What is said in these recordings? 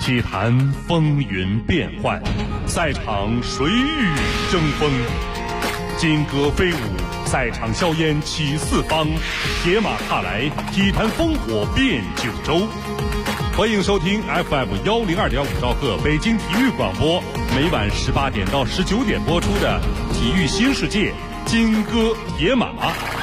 体坛风云变幻，赛场谁与争锋？金戈飞舞，赛场硝烟起四方，铁马踏来，体坛烽火遍九州。欢迎收听 FM102.5兆赫北京体育广播，每晚18点到19点播出的《体育新世界》金戈铁马。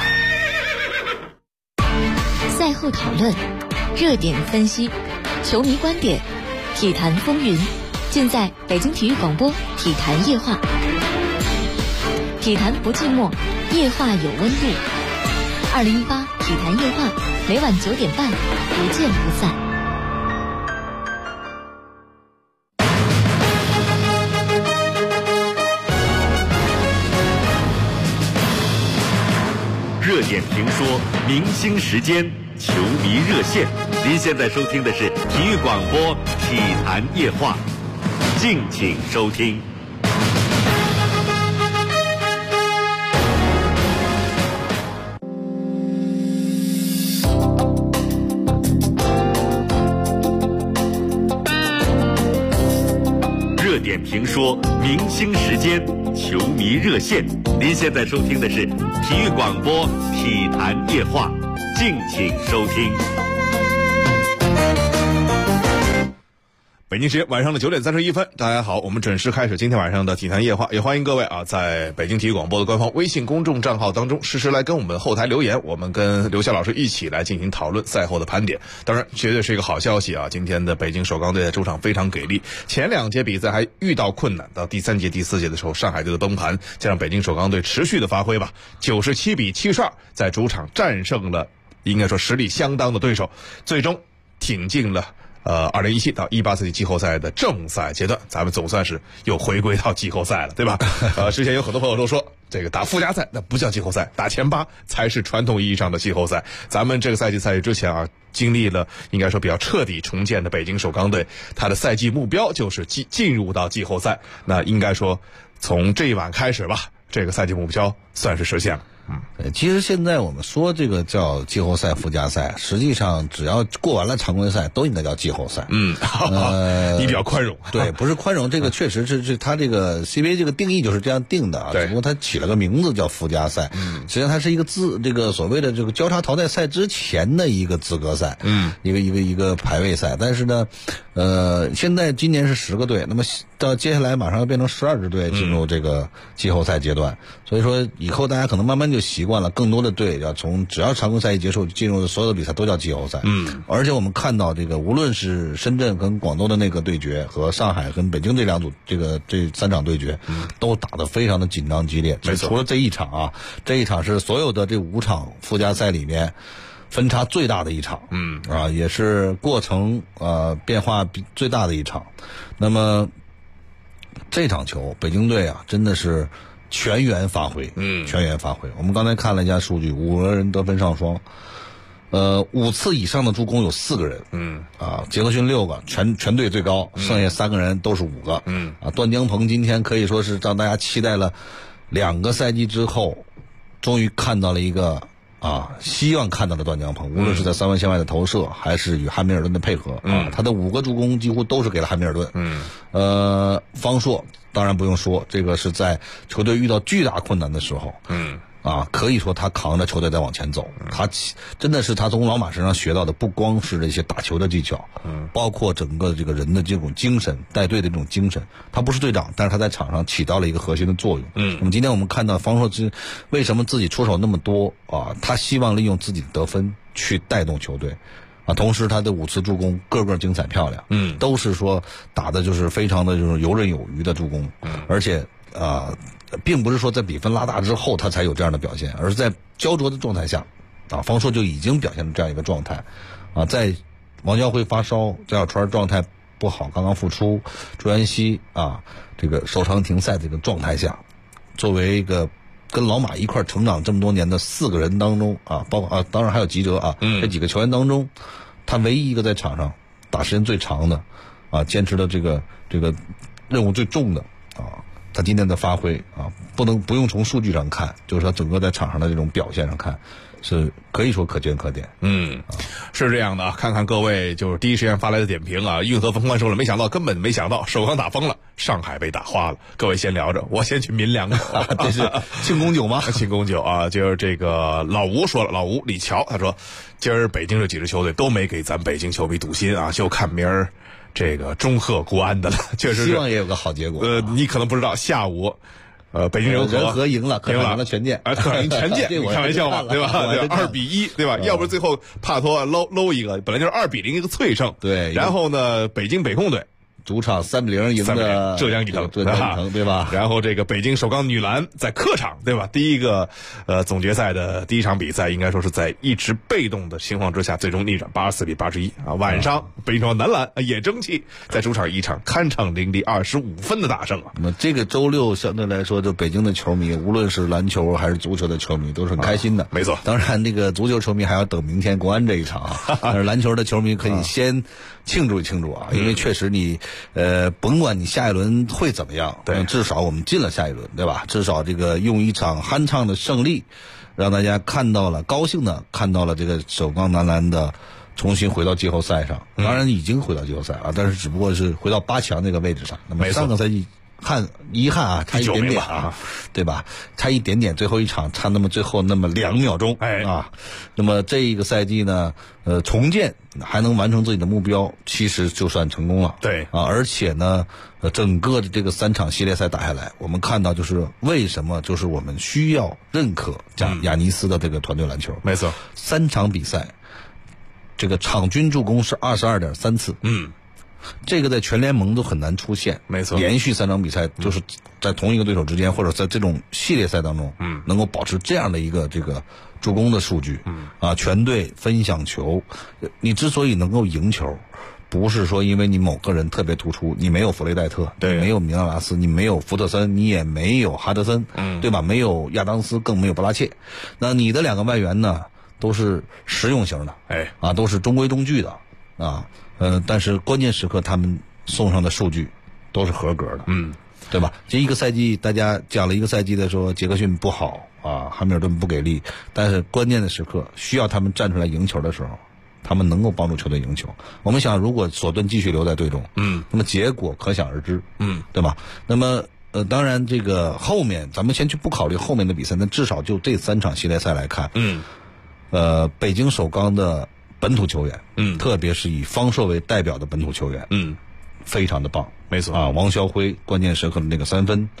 赛后讨论，热点分析，球迷观点，体坛风云，尽在北京体育广播体坛夜话。体坛不寂寞，夜话有温度。2018体坛夜话，每晚9点半，不见不散。 热点评说，明星时间，球迷热线。您现在收听的是体育广播体坛夜话，敬请收听。热点评说，明星时间，球迷热线。您现在收听的是体育广播体坛夜话，敬请收听。 北京时间晚上的9点31分，大家好，我们准时开始今天晚上的体坛夜话，也欢迎各位在北京体育广播的官方微信公众账号当中实时来跟我们后台留言，我们跟刘晓老师一起来进行讨论赛后的盘点。当然绝对是一个好消息今天的北京首钢队在主场非常给力，前2节比赛还遇到困难，到第3节第4节的时候上海队的崩盘，加上北京首钢队持续的发挥吧，97比72在主场战胜了应该说实力相当的对手，最终挺进了2017到18赛季季后赛的正赛阶段，咱们总算是又回归到季后赛了，对吧？之前有很多朋友都说，这个打附加赛那不叫季后赛，打前8才是传统意义上的季后赛。咱们这个赛季赛季之前经历了应该说比较彻底重建的北京首钢队，他的赛季目标就是进入到季后赛。那应该说从这一晚开始吧，这个赛季目标算是实现了。 其实现在我们说这个叫季后赛、附加赛，实际上只要过完了常规赛，都应该叫季后赛。 你比较宽容。 对，不是宽容，这个确实是它这个 CBA 这个定义就是这样定的只不过它起了个名字叫附加赛。实际上它是一个这个所谓的这个交叉淘汰赛之前的一个资格赛。一个排位赛。但是呢，现在今年是10个队，那么到接下来马上要变成12支队进入这个季后赛阶段，所以说以后大家可能慢慢就习惯了，更多的队要从只要常规赛一结束进入的所有的比赛都叫季后赛。而且我们看到这个无论是深圳跟广东的那个对决和上海跟北京这2组这3场对决，都打得非常的紧张激烈。除了这一场这一场是所有的这5场附加赛里面分差最大的一场。也是过程变化最大的一场。那么这场球北京队真的是全员发挥。全员发挥。我们刚才看了一下数据，5个人得分上双，5次以上的助攻有4个人。杰克逊6个，全队最高，剩下3个人都是5个。段江鹏今天可以说是让大家期待了2个赛季之后，终于看到了一个希望看到的段江鹏，无论是在3分线外的投射，还是与汉密尔顿的配合。他的5个助攻几乎都是给了汉密尔顿。方硕当然不用说，这个是在球队遇到巨大困难的时候，可以说他扛着球队在往前走。他真的是他从老马身上学到的，不光是这些打球的技巧，包括整个这个人的这种精神，带队的这种精神。他不是队长，但是他在场上起到了一个核心的作用。那么今天我们看到方硕为什么自己出手那么多他希望利用自己的得分去带动球队。同时他的5次助攻个个精彩漂亮。都是说打的就是非常的就是游刃有余的助攻。而且并不是说在比分拉大之后他才有这样的表现，而是在焦灼的状态下方硕就已经表现了这样一个状态。在王家辉发烧，张小川状态不好，刚刚复出，朱彦西这个受伤停赛的这个状态下，作为一个跟老马一块成长这么多年的4个人当中包括当然还有吉哲这几个球员当中，他唯一一个在场上打时间最长的坚持的这个任务最重的他今天的发挥不用从数据上看，就是他整个在场上的这种表现上看， 是可以说可圈可点。 是这样的啊，看看各位就是第一时间发来的点评啊。运河封关说了，根本没想到首钢打疯了，上海被打花了。各位先聊着，我先去抿两口。 这是庆功酒吗？ 庆功酒啊，就是这个老吴说了，老吴李乔他说，今儿北京这几支球队都没给咱北京球迷赌心啊，就看明儿这个中赫国安的了。确实是， 希望也有个好结果。 你可能不知道，下午北京人和赢了，客场赢了全健， 客场赢全健，你开玩笑嘛，对吧？2-1，对吧？要不最后帕托搂一个，本来就是2-0一个脆胜， 对。 然后呢，北京北控队主场3-0赢的浙江毅腾， 对吧？ 然后这个北京首钢女篮在客场，对吧？第一个总决赛的第一场比赛，应该说是在一直被动的情况之下，最终逆转84-81啊。晚上北京男篮也争气，在主场一场酣畅淋漓25分的大胜啊。 那么这个周六相对来说，就北京的球迷，无论是篮球还是足球的球迷，都是很开心的。 没错， 当然那个足球球迷还要等明天国安这一场啊，但是篮球的球迷可以先庆祝庆祝啊，因为确实你甭管你下一轮会怎么样， 对， 至少我们进了下一轮，对吧？至少这个用一场酣畅的胜利，让大家看到了，高兴的看到了这个首钢男篮的重新回到季后赛上。当然已经回到季后赛了，但是只不过是回到8强那个位置上。那么3个赛季遗憾啊，差一点点啊，对吧？差一点点，最后一场差那么最后那么2秒钟，那么这一个赛季呢，重建还能完成自己的目标，其实就算成功了。 对啊，而且呢，整个的这个3场系列赛打下来，我们看到就是为什么就是我们需要认可亚尼斯的这个团队篮球。 没错 ，3场比赛，这个场均助攻是22.3次。这个在全联盟都很难出现， 没错。 连续3场比赛就是在同一个对手之间，或者在这种系列赛当中，能够保持这样的一个这个助攻的数据，全队分享球。你之所以能够赢球，不是说因为你某个人特别突出，你没有弗雷戴特， 对， 没有米拉拉斯，你没有福特森，你也没有哈德森，对吧？没有亚当斯，更没有巴拉切。那你的2个外援呢，都是实用型的，都是中规中矩的啊。但是关键时刻他们送上的数据都是合格的，对吧？这一个赛季大家讲了一个赛季的说杰克逊不好啊，汉密尔顿不给力，但是关键的时刻需要他们站出来赢球的时候，他们能够帮助球队赢球。我们想，如果索顿继续留在队中，那么结果可想而知，对吧？那么当然这个后面咱们先去不考虑后面的比赛，那至少就这3场系列赛来看，北京首钢的本土球员，特别是以方硕为代表的本土球员，非常的棒， 没错啊。王霄辉关键时刻的那个3分，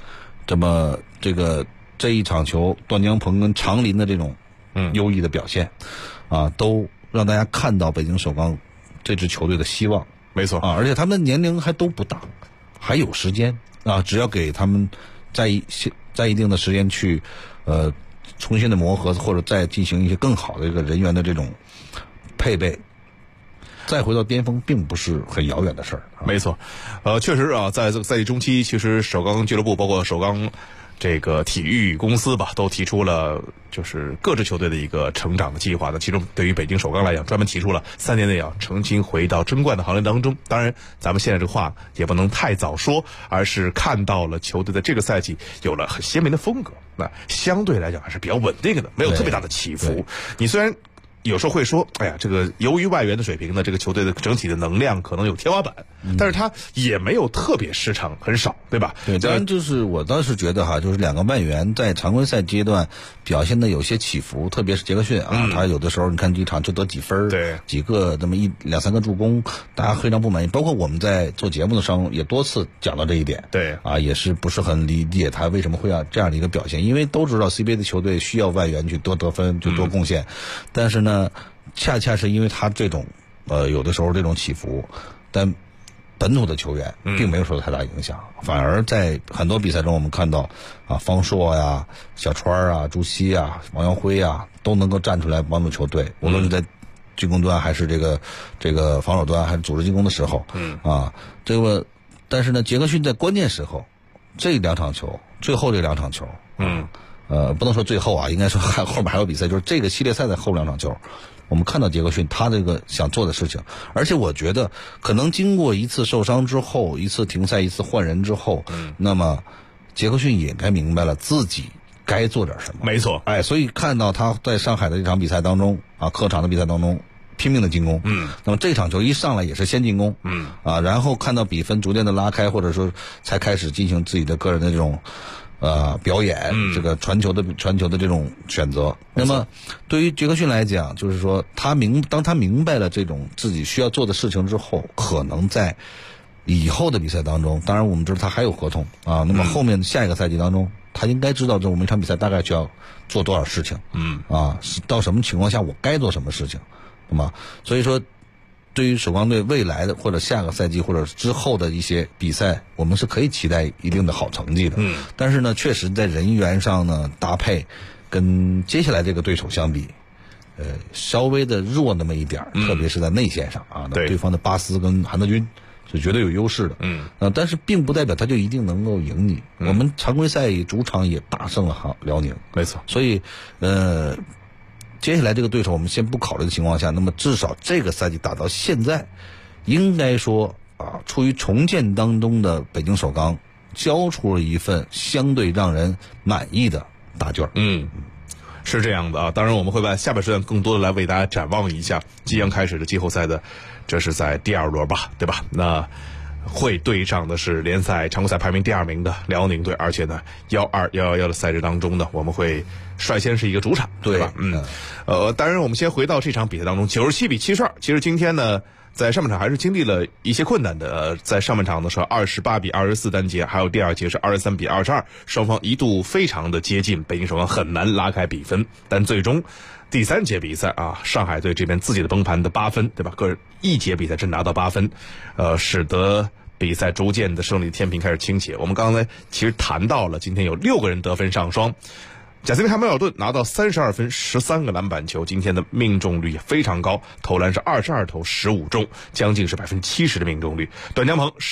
这一场球，段江鹏跟长林的这种优异的表现，都让大家看到北京首钢这支球队的希望， 没错啊。而且他们的年龄还都不大，还有时间啊，只要给他们在一定的时间去重新的磨合，或者再进行一些更好的一个人员的这种配备，再回到巅峰并不是很遥远的事儿。 没错，确实啊，在这个赛季中期，其实首钢俱乐部包括首钢这个体育公司吧，都提出了就是各支球队的一个成长的计划的。其中对于北京首钢来讲，专门提出了3年内要重新回到争冠的行列当中。当然，咱们现在这个话也不能太早说，而是看到了球队在这个赛季有了很鲜明的风格，那相对来讲还是比较稳定的，没有特别大的起伏。你虽然有时候会说，哎呀，这个由于外援的水平呢，这个球队的整体的能量可能有天花板，但是他也没有特别失常，很少，对吧？ 对，当然就是我当时觉得哈，就是2个外援在常规赛阶段表现的有些起伏，特别是杰克逊啊，他有的时候你看这一场就得几分， 对， 几个这么2-3个助攻，大家非常不满意。包括我们在做节目的时候也多次讲到这一点， 对啊，也是不是很理解他为什么会要这样的一个表现，因为都知道 CBA 的球队需要外援去多得分，去多贡献，但是呢，恰恰是因为他这种有的时候这种起伏，但本土的球员并没有受到太大影响，反而在很多比赛中我们看到啊，方硕呀、小川啊、朱熹啊、王耀辉啊都能够站出来帮助球队，无论是在进攻端还是这个防守端还是组织进攻的时候，但是呢，杰克逊在关键时候这2场球，最后这2场球，不能说最后啊，应该说后面还有比赛，就是这个系列赛的后2场球，我们看到杰克逊他这个想做的事情，而且我觉得可能经过一次受伤之后，一次停赛，一次换人之后，那么杰克逊也该明白了自己该做点什么。 没错， 所以看到他在上海的这场比赛当中客场的比赛当中拼命的进攻，那么这场球一上来也是先进攻，然后看到比分逐渐的拉开，或者说才开始进行自己的个人的这种表演，这个传球的这种选择。那么对于杰克逊来讲，就是说当他明白了这种自己需要做的事情之后，可能在以后的比赛当中，当然我们知道他还有合同那么后面下一个赛季当中，他应该知道这我们一场比赛大概需要做多少事情，到什么情况下我该做什么事情，那么所以说对于首钢队未来的或者下个赛季或者之后的一些比赛，我们是可以期待一定的好成绩的。但是呢，确实在人员上呢搭配跟接下来这个对手相比，稍微的弱那么一点，特别是在内线上对方的巴斯跟韩德君是绝对有优势的。但是并不代表他就一定能够赢你。我们常规赛主场也大胜了辽宁， 没错。 所以接下来这个对手我们先不考虑的情况下，那么至少这个赛季打到现在，应该说处于重建当中的北京首钢交出了一份相对让人满意的答卷。 是这样的当然我们会把下半时段更多的来为大家展望一下即将开始的季后赛的，这是在第2轮吧，对吧？那会对上的是联赛常规赛排名第2名的辽宁队，而且呢121的赛制当中呢，我们会率先是一个主场，对吧？当然我们先回到这场比赛当中，97-72。其实今天呢在上半场还是经历了一些困难的，在上半场的时候28-24单节，还有第2节是23-22，双方一度非常的接近，北京首钢很难拉开比分，但最终第3节比赛上海队这边自己的崩盘的8分，对吧？个人一节比赛只拿到8分，使得比赛逐渐的胜利天平开始倾斜。我们刚才其实谈到了今天有6个人得分上双，贾斯汀·汉密尔顿拿到32分13个篮板球，今天的命中率也非常高，投篮是22投15中，将近是70%的命中率。段江鹏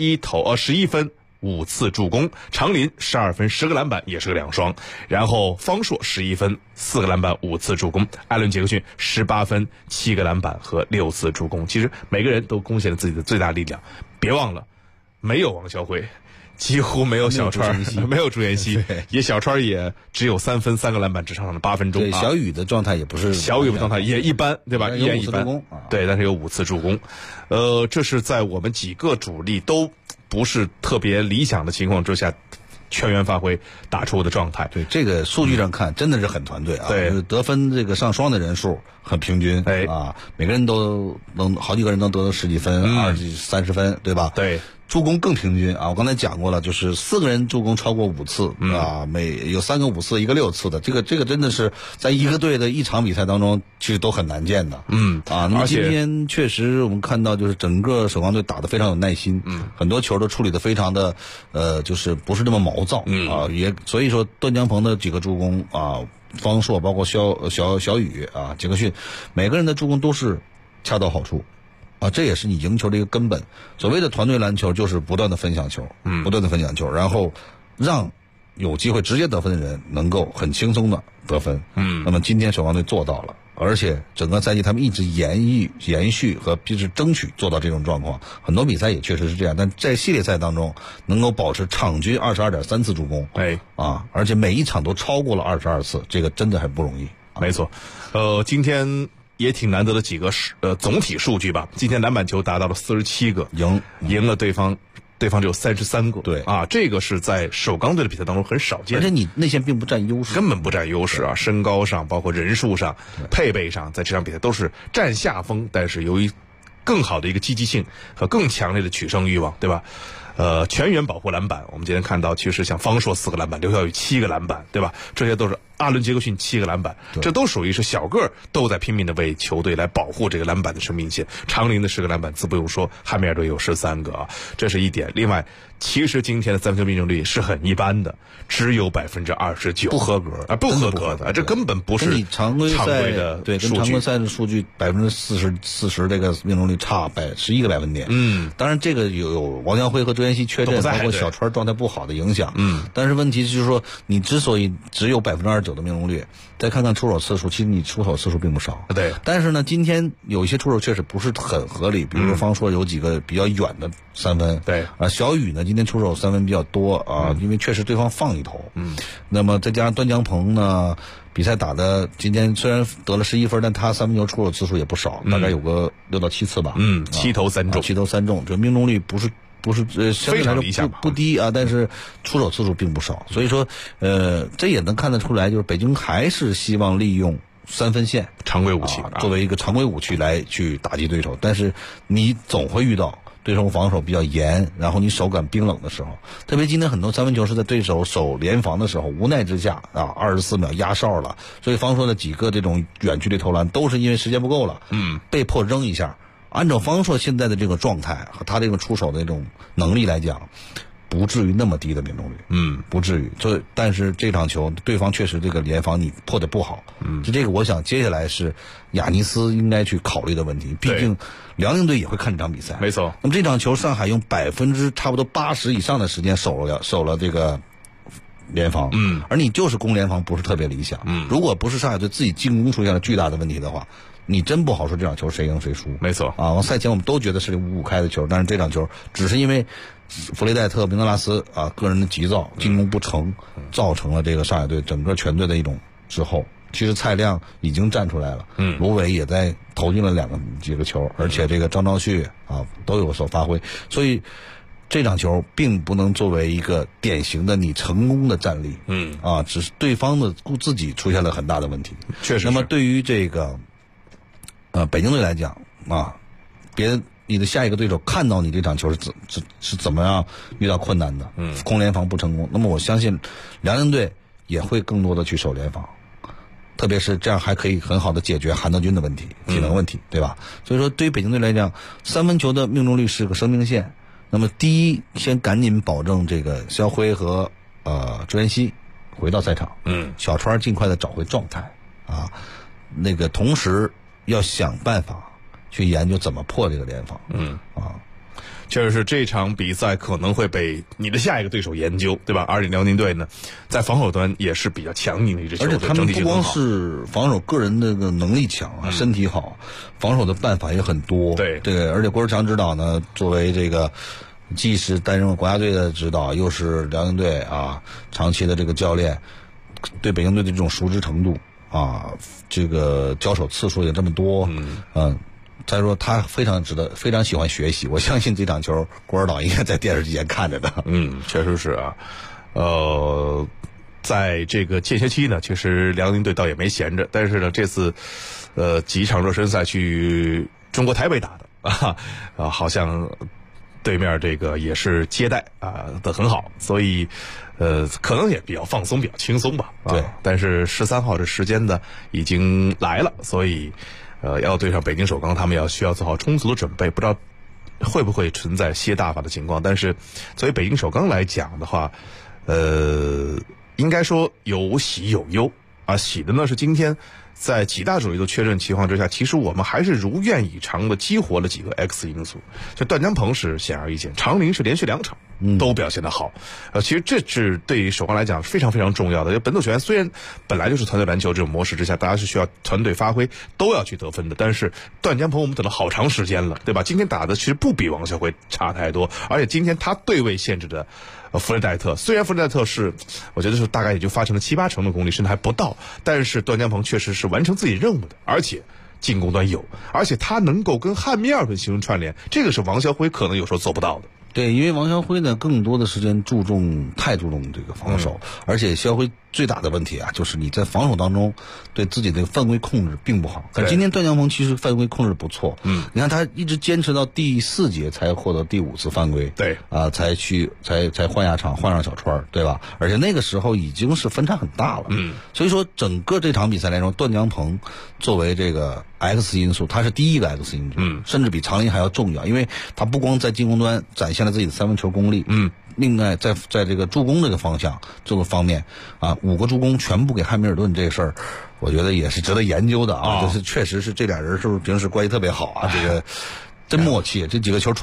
11分5次助攻，常林12分10个篮板也是个2双，然后方硕11分4个篮板5次助攻，艾伦·杰克逊18分7个篮板和6次助攻。其实每个人都贡献了自己的最大力量，别忘了没有王晓辉，几乎没有小川，没有朱彦西，也小川也只有3分3个篮板，只上场了8分钟。 对，小雨的状态也不是， 小雨的状态也一般，对吧？依然一般。对，但是有5次助攻。这是在我们几个主力都不是特别理想的情况之下，全员发挥打出的状态。 对，这个数据上看真的是很团队对， 得分这个上双的人数很平均每个人都能好几个人能得到10几分，20几30分，对吧？ 对。 助攻更平均我刚才讲过了，就是4个人助攻超过5次每有3个5次，1个6次的，这个真的是在一个队的一场比赛当中其实都很难见的。那么今天确实我们看到就是整个首钢队打得非常有耐心，很多球都处理得非常的就是不是那么毛躁也所以说段江鹏的几个助攻方硕包括小雨杰克逊，每个人的助攻都是恰到好处。这也是你赢球的一个根本。所谓的团队篮球就是不断的分享球，不断的分享球，然后让有机会直接得分的人能够很轻松的得分。那么今天首钢队做到了，而且整个赛季他们一直延续和就是争取做到这种状况。很多比赛也确实是这样，但在系列赛当中能够保持场均22.3次助攻，而且每一场都超过了22次，这个真的很不容易。 没错，今天也挺难得的几个总体数据吧。今天篮板球达到了47个，赢了对方只有33个。 对这个是在首钢队的比赛当中很少见， 而且你内线并不占优势， 根本不占优势身高上包括人数上配备上，在这场比赛都是占下风，但是由于更好的一个积极性和更强烈的取胜欲望，对吧？全员保护篮板，我们今天看到其实像方硕4个篮板，刘晓宇7个篮板，对吧？这些都是阿伦·杰克逊7个篮板，这都属于是小个都在拼命的为球队来保护这个篮板的生命线。常林的10个篮板自不用说，汉密尔顿有13个这是一点。另外，其实今天的3分命中率是很一般的，只有29%， 不合格不合格的，这根本不是常规的对，跟常规赛的数据40%这个命中率差11个百分点。 当然这个有王江辉和彦西缺阵，包括小川状态不好的影响。但是问题就是说，你之所以只有29%的命中率，再看看出手次数，其实你出手次数并不少。 对。 但是呢，今天有一些出手确实不是很合理，比如说方硕有几个比较远的3分。 对。 小雨呢今天出手3分比较多啊，因为确实对方放一头。那么再加上段江鹏呢，比赛打的今天虽然得了11分，但他3分球出手次数也不少，大概有个6到7次吧。 7投3中 ，7投3中，这命中率不是相对来说不低啊，但是出手次数并不少。所以说，这也能看得出来，就是北京还是希望利用3分线常规武器作为一个常规武器来去打击对手，但是你总会遇到对手防守比较严，然后你手感冰冷的时候，特别今天很多3分球是在对手守联防的时候，无奈之下24秒压哨了，所以方硕的几个这种远距离投篮都是因为时间不够了，被迫扔一下。按照方硕现在的这个状态和他这个出手的这种能力来讲，不至于那么低的命中率，不至于。但是这场球对方确实这个联防你破得不好，就这个我想接下来是亚尼斯应该去考虑的问题。毕竟辽宁队也会看这场比赛， 没错。 那么这场球上海用差不多80%以上的时间守了这个联防，而你就是攻联防不是特别理想，如果不是上海队自己进攻出现了巨大的问题的话，你真不好说这场球谁赢谁输。 没错啊，赛前我们都觉得是5-5开的球，但是这场球只是因为弗雷戴特、明德拉斯个人的急躁，进攻不成，造成了这个上海队整个全队的一种滞后。其实蔡亮已经站出来了，卢伟也在投进了几个球，而且这个张兆旭都有所发挥，所以这场球并不能作为一个典型的你成功的战例，只是对方的自己出现了很大的问题。 确实。 那么对于这个北京队来讲你的下一个对手看到你这场球是怎么样遇到困难的，攻联防不成功，那么我相信辽宁队也会更多的去守联防，特别是这样还可以很好的解决韩德君的问题，体能问题，对吧？所以说对于北京队来讲，3分球的命中率是个生命线。那么第一，先赶紧保证这个肖辉和朱彦西回到赛场，小川尽快的找回状态那个同时要想办法去研究怎么破这个联防。 确实是这场比赛可能会被你的下一个对手研究，对吧？而且辽宁队呢，在防守端也是比较强硬的一支球队， 而且他们不光是防守个人的能力强身体好，防守的办法也很多。 对， 而且郭士强指导呢，作为这个既是担任国家队的指导，又是辽宁队长期的这个教练，对北京队的这种熟知程度这个交手次数也这么多，再说他非常喜欢学习，我相信这场球郭指导应该在电视机前看着的。 确实是在这个间歇期呢，其实辽宁队倒也没闲着，但是呢，这次几场热身赛去中国台北打的好像对面这个也是接待的很好，所以可能也比较放松，比较轻松吧。 对， 但是13号这时间呢已经来了，所以要对上北京首钢，他们需要做好充足的准备，不知道会不会存在歇大法的情况。但是作为北京首钢来讲的话，应该说有喜有忧喜的呢是今天在几大主力都确认情况之下，其实我们还是如愿以偿的激活了几个 X 因素。就段江鹏是显而易见，长林是连续2场都表现得好，其实这是对于首钢来讲非常非常重要的。本土球员虽然本来就是团队篮球这种模式之下，大家是需要团队发挥，都要去得分的，但是段江鹏我们等了好长时间了，对吧？今天打的其实不比王晓辉差太多，而且今天他对位限制的弗雷戴特，虽然弗雷戴特是我觉得是大概也就发成了7-8成的功力，甚至还不到，但是段江鹏确实是完成自己任务的，而且进攻端有，而且他能够跟汉密尔顿形成串联，这个是王晓辉可能有时候做不到的。 对，因为王晓辉呢更多的时间太注重这个防守，而且肖辉最大的问题就是你在防守当中对自己的犯规控制并不好。可今天段江鹏其实犯规控制不错，你看他一直坚持到第4节才获得第5次犯规， 对才换下场换上小川，对吧？而且那个时候已经是分差很大了，所以说整个这场比赛来说，段江鹏作为这个 X 因素，他是第一个 X 因素，甚至比长林还要重要，因为他不光在进攻端展现了自己的3分球功力，另外在这个助攻这个方面5个助攻全部给汉密尔顿这个事儿，我觉得也是值得研究的就是确实是这俩人是不是平时关系特别好这个真默契，这几个球传的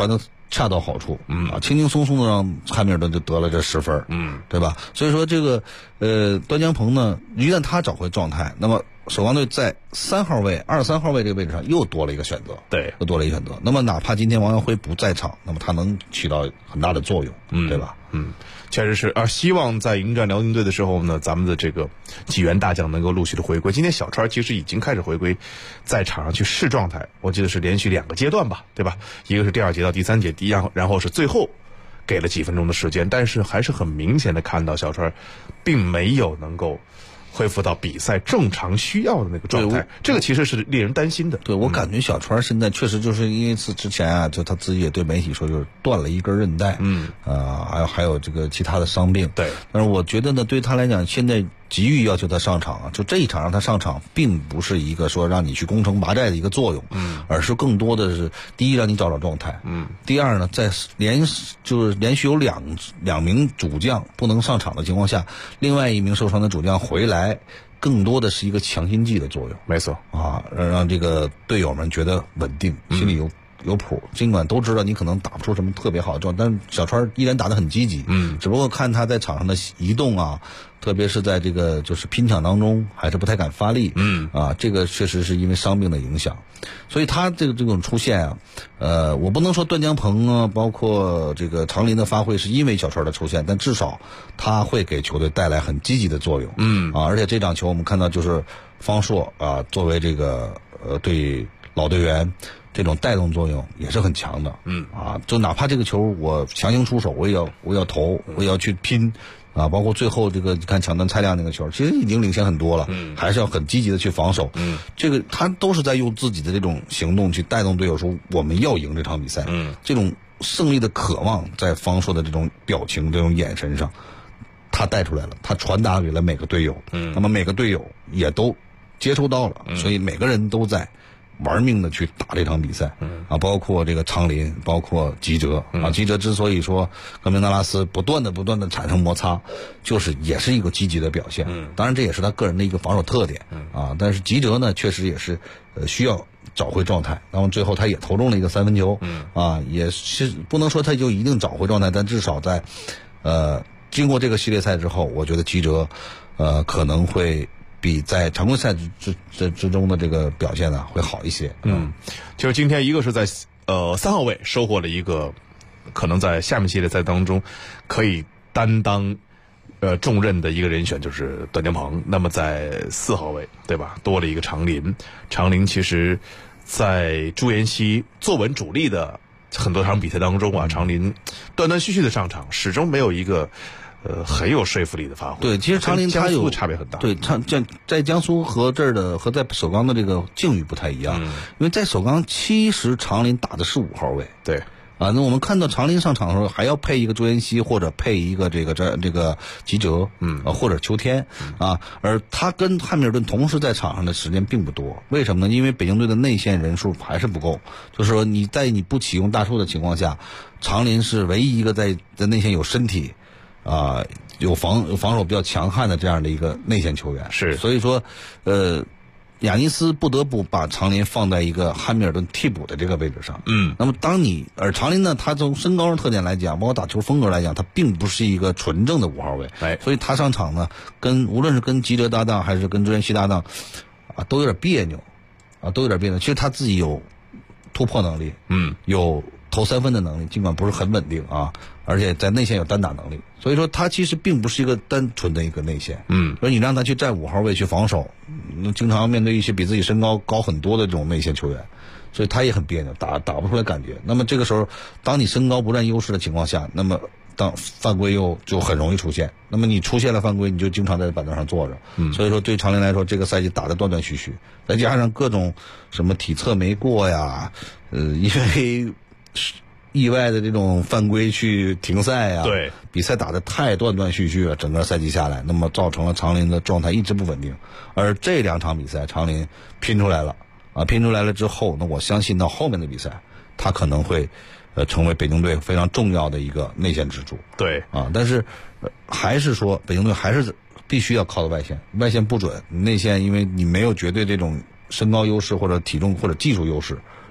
恰到好处，轻轻松松的让汉密尔顿就得了这10分，对吧？所以说这个段江鹏呢，一旦他找回状态，那么首钢队在3号位、23号位这个位置上又多了一个选择， 对， 又多了一个选择。那么哪怕今天王耀辉不在场，那么他能起到很大的作用，对吧？ 确实是。希望在迎战辽宁队的时候呢，咱们的这个几员大将能够陆续的回归。今天小川其实已经开始回归，在场上去试状态，我记得是连续2个阶段吧，对吧？一个是第2节到第3节，然后是最后给了几分钟的时间，但是还是很明显的看到小川并没有能够恢复到比赛正常需要的那个状态，这个其实是令人担心的。 对，我感觉小川现在确实就是因为之前啊，就他自己也对媒体说，就是断了一根韧带，还有这个其他的伤病。 对， 但是我觉得呢，对他来讲，现在急于要求他上场啊，就这一场让他上场，并不是一个说让你去攻城拔寨的一个作用，而是更多的是第一让你找找状态，第二呢，在连续有两名主将不能上场的情况下，另外一名受伤的主将回来，更多的是一个强心剂的作用。 没错啊，让这个队友们觉得稳定，心里有谱。尽管都知道你可能打不出什么特别好的状态，但小川依然打得很积极。只不过看他在场上的移动啊，特别是在这个就是拼抢当中，还是不太敢发力。这个确实是因为伤病的影响，所以他这种出现啊，我不能说段江鹏啊，包括这个长林的发挥是因为小川的出现，但至少他会给球队带来很积极的作用。而且这场球我们看到就是方硕啊，作为这个对老队员这种带动作用也是很强的。就哪怕这个球我强行出手，我也要投，我也要去拼。包括最后这个你看抢断蔡亮那个球，其实已经领先很多了，还是要很积极的去防守。这个他都是在用自己的这种行动去带动队友说我们要赢这场比赛。这种胜利的渴望在方硕的这种表情、这种眼神上，他带出来了，他传达给了每个队友。那么每个队友也都接收到了，所以每个人都在玩命的去打这场比赛。包括这个长林，包括吉哲。吉哲之所以说跟明达拉斯不断的产生摩擦，就是也是一个积极的表现。当然这也是他个人的一个防守特点。但是吉哲呢，确实也是需要找回状态。那么最后他也投中了一个3分球。也是不能说他就一定找回状态，但至少在经过这个系列赛之后，我觉得吉哲可能会比在常规赛之中的这个表现呢会好一些。 就是今天一个是在3号位收获了一个可能在下面系列赛当中可以担当重任的一个人选，就是段江鹏。那么在4号位，对吧，多了一个长林。长林其实在朱彦曦坐稳主力的很多场比赛当中啊，长林断断续续的上场，始终没有一个很有说服力的发挥。 对，其实长林他有差别很大。 对，在江苏和这儿的和在首钢的这个境遇不太一样。因为在首钢其实长林打的是5号位。 对。 那我们看到长林上场的时候，还要配一个朱彦曦，或者配一个这个吉哲，或者秋天而他跟汉密尔顿同时在场上的时间并不多。为什么呢？因为北京队的内线人数还是不够。就是说你在你不启用大树的情况下，长林是唯一一个在内线有身体有防守比较强悍的这样的一个内线球员。 是， 所以说亚尼斯不得不把长林放在一个汉密尔顿替补的这个位置上。那么而长林呢，他从身高上特点来讲，包括打球风格来讲，他并不是一个纯正的5号位。所以他上场呢，无论是跟吉哲搭档还是跟朱彦曦搭档都有点别扭。其实他自己有突破能力，有投3分的能力，尽管不是很稳定而且在内线有单打能力。所以说他其实并不是一个单纯的一个内线。所以你让他去站5号位去防守，经常面对一些比自己身高高很多的这种内线球员，所以他也很别扭，打不出来感觉。那么这个时候，当你身高不占优势的情况下，那么当犯规就很容易出现。那么你出现了犯规，你就经常在板凳上坐着。所以说对长林来说，这个赛季打得断断续续，再加上各种什么体测没过呀，因为意外的这种犯规去停赛啊， 对， 比赛打得太断断续续了，整个赛季下来，那么造成了长林的状态一直不稳定。而这2场比赛，长林拼出来了之后，那我相信到后面的比赛，他可能会成为北京队非常重要的一个内线支柱。 对但是还是说北京队还是必须要靠的外线不准，内线因为你没有绝对这种身高优势或者体重或者技术优势，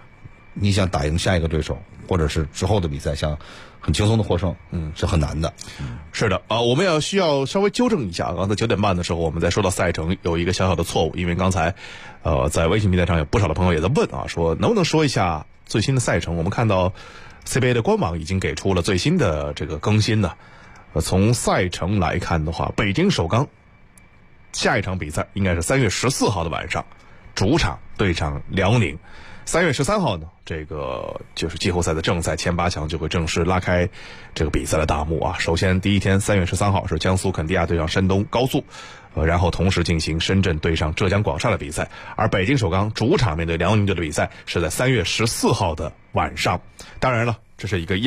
你想打赢下一个对手，或者是之后的比赛想很轻松的获胜，是很难的。 是的啊，我们也需要稍微纠正一下。刚才9点半的时候，我们在说到赛程有一个小小的错误，因为刚才在微信平台上有不少的朋友也在问啊，说能不能说一下最新的赛程？我们看到 CBA 的官网已经给出了最新的这个更新呢。从赛程来看的话，北京首钢下一场比赛应该是3月14号的晚上，主场对上辽宁。3月13号呢，这个就是季后赛的正赛前8强就会正式拉开这个比赛的大幕啊。首先第一天3月13号是江苏肯迪亚对上山东高速，然后同时进行深圳对上浙江广厦的比赛，而北京首钢主场面对辽宁队的比赛是在3月14号的晚上。当然了，这是一个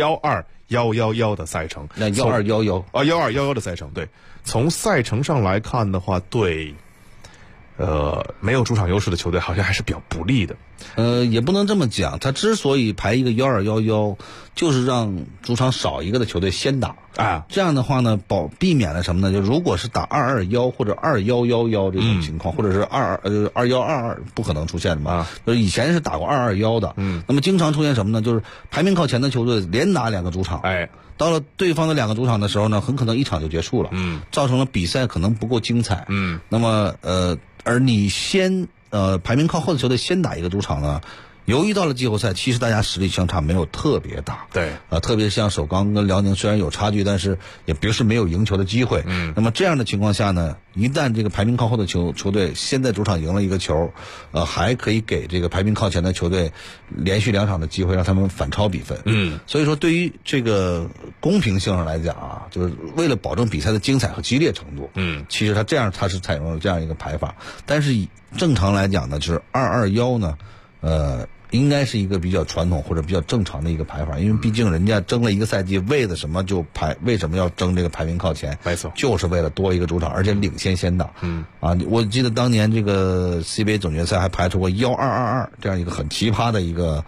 12111的赛程， 那1211 啊，1211的赛程。对，从赛程上来看的话，对没有主场优势的球队好像还是比较不利的。 也不能这么讲，他之所以排一个1211，就是让主场少一个的球队先打啊。 这样的话呢，避免了什么呢？就如果是打221或者2111这种情况，或者是2122，不可能出现的嘛。就是以前是打过221的。那么经常出现什么呢？就是排名靠前的球队连打2个主场。到了对方的2个主场的时候呢，很可能一场就结束了。造成了比赛可能不够精彩。那么而你先排名靠后的球队先打一个主场呢，由于到了季后赛，其实大家实力相差没有特别大。 对， 特别像首钢跟辽宁虽然有差距，但是也不是没有赢球的机会。那么这样的情况下呢，一旦这个排名靠后的球队先在主场赢了一个球，还可以给这个排名靠前的球队连续2场的机会，让他们反超比分。所以说对于这个公平性上来讲啊，就是为了保证比赛的精彩和激烈程度，其实他是采用了这样一个排法。但是正常来讲呢，就是221呢，应该是一个比较传统或者比较正常的一个排法，因为毕竟人家争了一个赛季，为了什么为什么要争这个排名靠前？ 没错，就是为了多一个主场，而且领先打。我记得当年这个 CBA 总决赛还排出过1222这样一个很奇葩的一个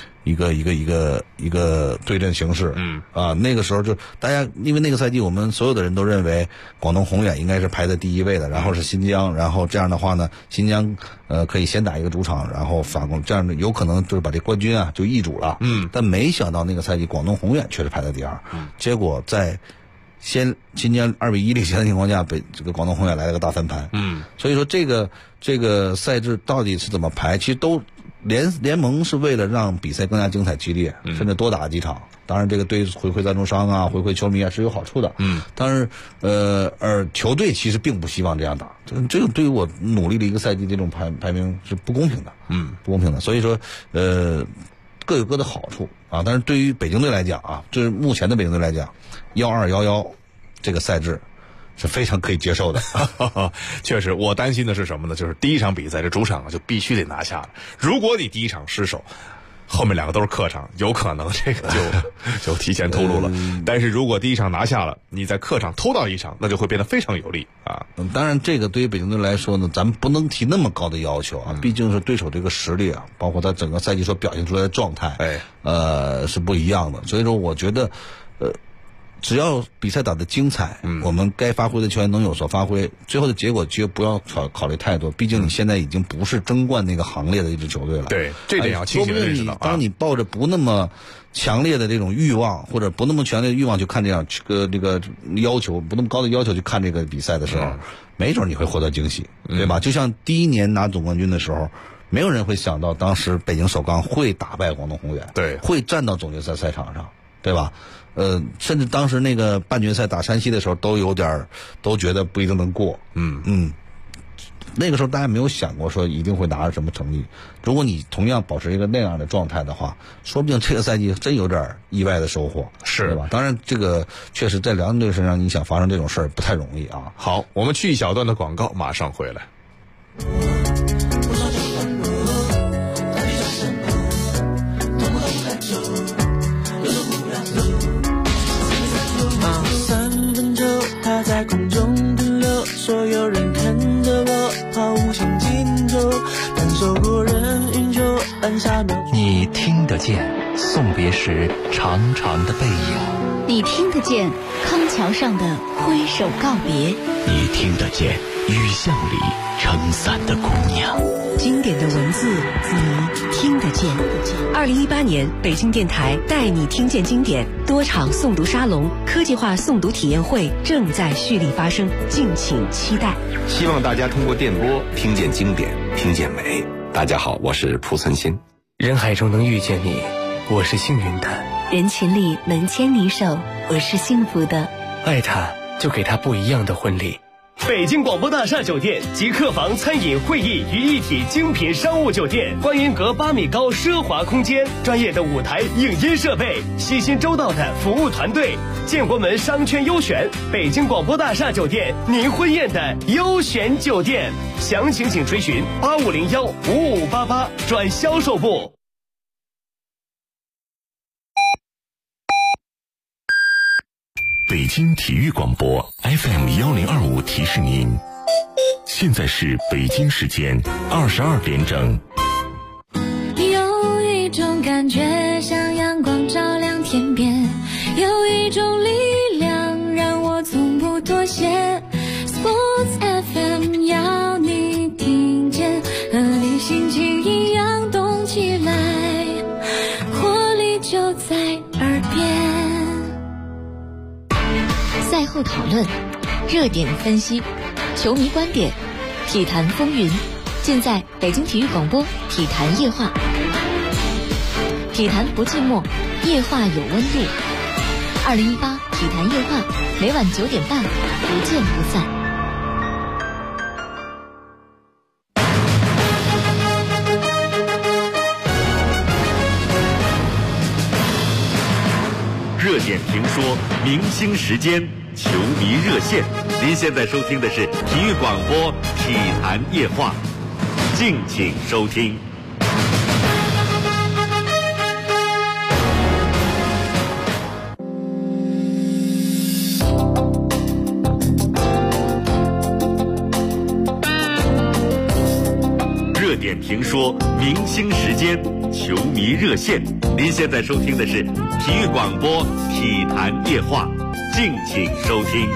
对阵形式。那个时候就大家因为那个赛季我们所有的人都认为广东宏远应该是排在第1位的，然后是新疆，然后这样的话呢，新疆可以先打一个主场，然后反攻，这样的有可能就是把这冠军啊就易主了。但没想到那个赛季广东宏远却是排在第2。结果在新疆2-1领先的情况下，这个广东宏远来了个大翻盘。所以说这个赛制到底是怎么排，其实都联盟是为了让比赛更加精彩激烈，甚至多打几场。当然这个对回馈赞助商啊，回馈球迷啊是有好处的。但是而球队其实并不希望这样打，这个对于我努力的一个赛季这种排名是不公平的。不公平的。所以说各有各的好处啊。但是对于北京队来讲啊，就是目前的北京队来讲，1211这个赛制是非常可以接受的。 确实，我担心的是什么呢？就是第一场比赛这主场就必须得拿下了。如果你第一场失手，后面2个都是客场，有可能这个就提前秃噜了。但是如果第一场拿下了，你在客场偷到1场，那就会变得非常有利啊。 当然这个对于北京队来说呢，咱们不能提那么高的要求啊，毕竟是对手这个实力啊，包括他整个赛季所表现出来的状态，是不一样的。所以说我觉得只要比赛打得精彩，我们该发挥的球员能有所发挥，最后的结果就不要考虑太多。毕竟你现在已经不是争冠那个行列的一支球队了。 对，这点要清醒认识到。 当你抱着不那么强烈的这种欲望，或者不那么强烈的欲望去看这个要求，不那么高的要求去看这个比赛的时候，没准你会获得惊喜，对吧？就像第1年拿总冠军的时候，没有人会想到当时北京首钢会打败广东宏远， 对， 会站到总决赛赛场上，对吧？甚至当时那个半决赛打山西的时候，都觉得不一定能过。那个时候大家没有想过说一定会拿着什么成绩。如果你同样保持一个那样的状态的话，说不定这个赛季真有点意外的收获， 是， 对吧？当然，这个确实在辽宁队身上，你想发生这种事儿不太容易啊。 好，我们去一小段的广告，马上回来。 在空中停留，所有人看着我，毫无前进头，感受过人云球，按下秒。 你听得见送别时长长的背影， 你听得见康桥上的挥手告别， 你听得见雨巷里撑伞的姑娘。 经典的文字你听得见。2018年北京电台带你听见经典多场诵读沙龙、科技化诵读体验会正在蓄力发生，敬请期待。 希望大家通过电波听见经典，听见美。大家好，我是蒲存昕。 人海中能遇见你，我是幸运的； 人群里能牵你手，我是幸福的。 爱他，就给他不一样的婚礼。 北京广播大厦酒店集客房、餐饮、会议于一体精品商务酒店，观音阁8米高奢华空间，专业的舞台影音设备，细心周到的服务团队，建国门商圈优选，北京广播大厦酒店您婚宴的优选酒店。详情请垂询8501-5588转销售部。 北京体育广播 FM1025提示您，现在是北京时间22点整。 有一种感觉像阳光照亮天边，有一种力量让我从不妥协。 Sports FM 要你听见，和你心情一样动起来，活力就在耳边。 赛后讨论，热点分析，球迷观点，体坛风云，尽在北京体育广播体坛夜话。体坛不寂寞，夜话有温度。2018体坛夜话，每晚9点半，不见不散。 热点评说，明星时间，球迷热线。您现在收听的是体育广播体坛夜话，敬请收听。热点评说，明星时间，球迷热线。您现在收听的是体育广播体坛夜话，敬请收听。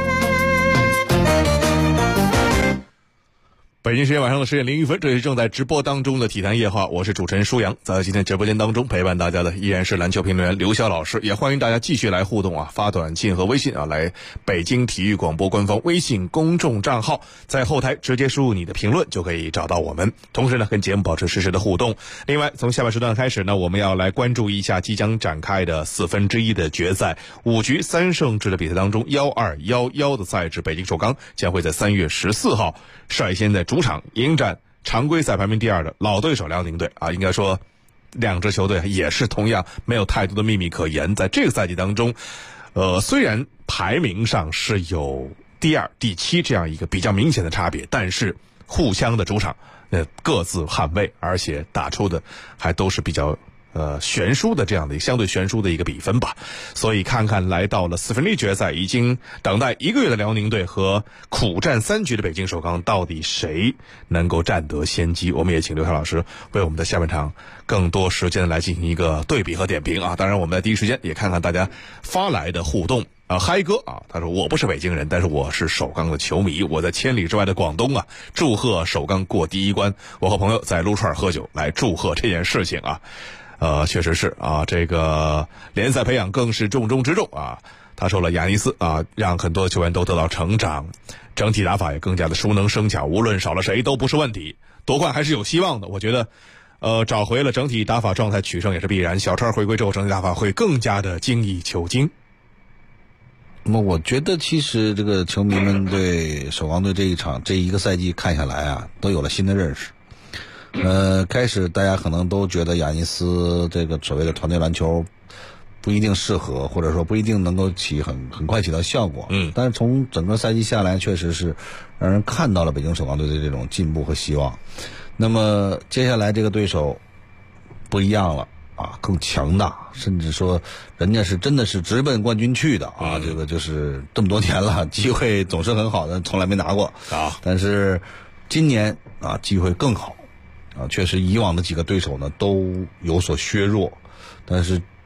北京时间晚上的10点01分，这里是正在直播当中的体坛夜话，我是主持人舒阳。在今天直播间当中陪伴大家的依然是篮球评论员刘晓老师，也欢迎大家继续来互动啊，发短信和微信啊，来北京体育广播官方微信公众账号，在后台直接输入你的评论就可以找到我们，同时呢跟节目保持实时的互动。另外从下半时段开始呢，我们要来关注一下即将展开的1/4的决赛5局3胜制的比赛当中，12-11的赛制，北京首钢将会在3月14号率先在主场迎战常规赛排名第2的老对手辽宁队啊，应该说两支球队也是同样没有太多的秘密可言。在这个赛季当中，虽然排名上是有第2、第7这样一个比较明显的差别，但是互相的主场各自捍卫，而且打出的还都是比较悬殊的这样的相对悬殊的一个比分吧。所以看看来到了1/4决赛，已经等待1个月的辽宁队和苦战3局的北京首钢，到底谁能够占得先机？我们也请刘晓老师为我们的下半场更多时间来进行一个对比和点评啊。当然我们在第一时间也看看大家发来的互动。嗨哥啊，他说我不是北京人，但是我是首钢的球迷，我在千里之外的广东啊，祝贺首钢过第1关。我和朋友在撸串喝酒来祝贺这件事情啊。确实是啊，这个联赛培养更是重中之重啊。他说了，亚尼斯啊，让很多球员都得到成长，整体打法也更加的熟能生巧，无论少了谁都不是问题，夺冠还是有希望的。我觉得找回了整体打法状态，取胜也是必然。小川回归之后，整体打法会更加的精益求精。 那么我觉得其实这个球迷们对首钢队这一个赛季看下来啊，都有了新的认识。开始大家可能都觉得亚尼斯这个所谓的团队篮球不一定适合，或者说不一定能够很快起到效果。但是从整个赛季下来，确实是让人看到了北京首钢队的这种进步和希望。那么接下来这个对手不一样了啊，更强大，甚至说人家是真的是直奔冠军去的啊。这个就是这么多年了，机会总是很好的，从来没拿过啊。但是今年啊，机会更好。确实以往的几个对手呢都有所削弱，但是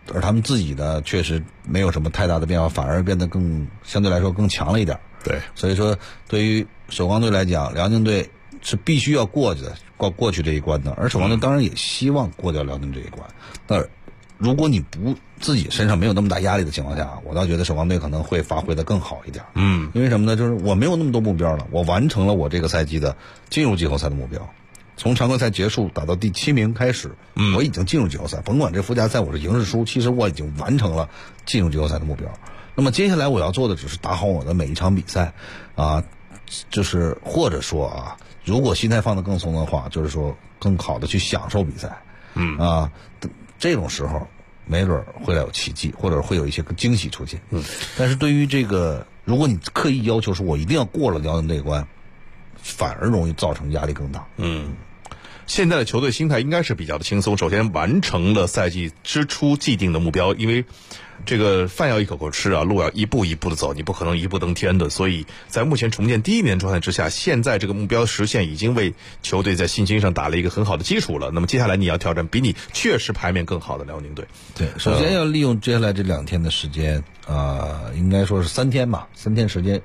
而他们自己呢，确实没有什么太大的变化，反而变得相对来说更强了一点。 对， 所以说对于首钢队来讲，辽宁队是必须要过去这一关的，而首钢队当然也希望过掉辽宁这一关。那如果你不自己身上没有那么大压力的情况下，我倒觉得首钢队可能会发挥的更好一点。因为什么呢？就是我没有那么多目标了，我完成了我这个赛季的进入季后赛的目标。从常规赛结束打到第7名开始，我已经进入季后赛，甭管这附加赛我是赢是输，其实我已经完成了进入季后赛的目标。那么接下来我要做的只是打好我的每一场比赛啊，就是或者说啊，如果心态放得更松的话，就是说更好的去享受比赛。这种时候没准会有奇迹，或者会有一些惊喜出现。但是对于这个，如果你刻意要求说我一定要过了辽宁这一关，反而容易造成压力更大。 现在的球队心态应该是比较的轻松，首先完成了赛季之初既定的目标，因为这个饭要一口口吃啊，路要一步一步的走，你不可能一步登天的，所以在目前重建第一年状态之下，现在这个目标实现已经为球队在信心上打了一个很好的基础了。那么接下来你要挑战比你确实排面更好的辽宁队。 对，首先要利用接下来这2天的时间应该说是3天吧，3天时间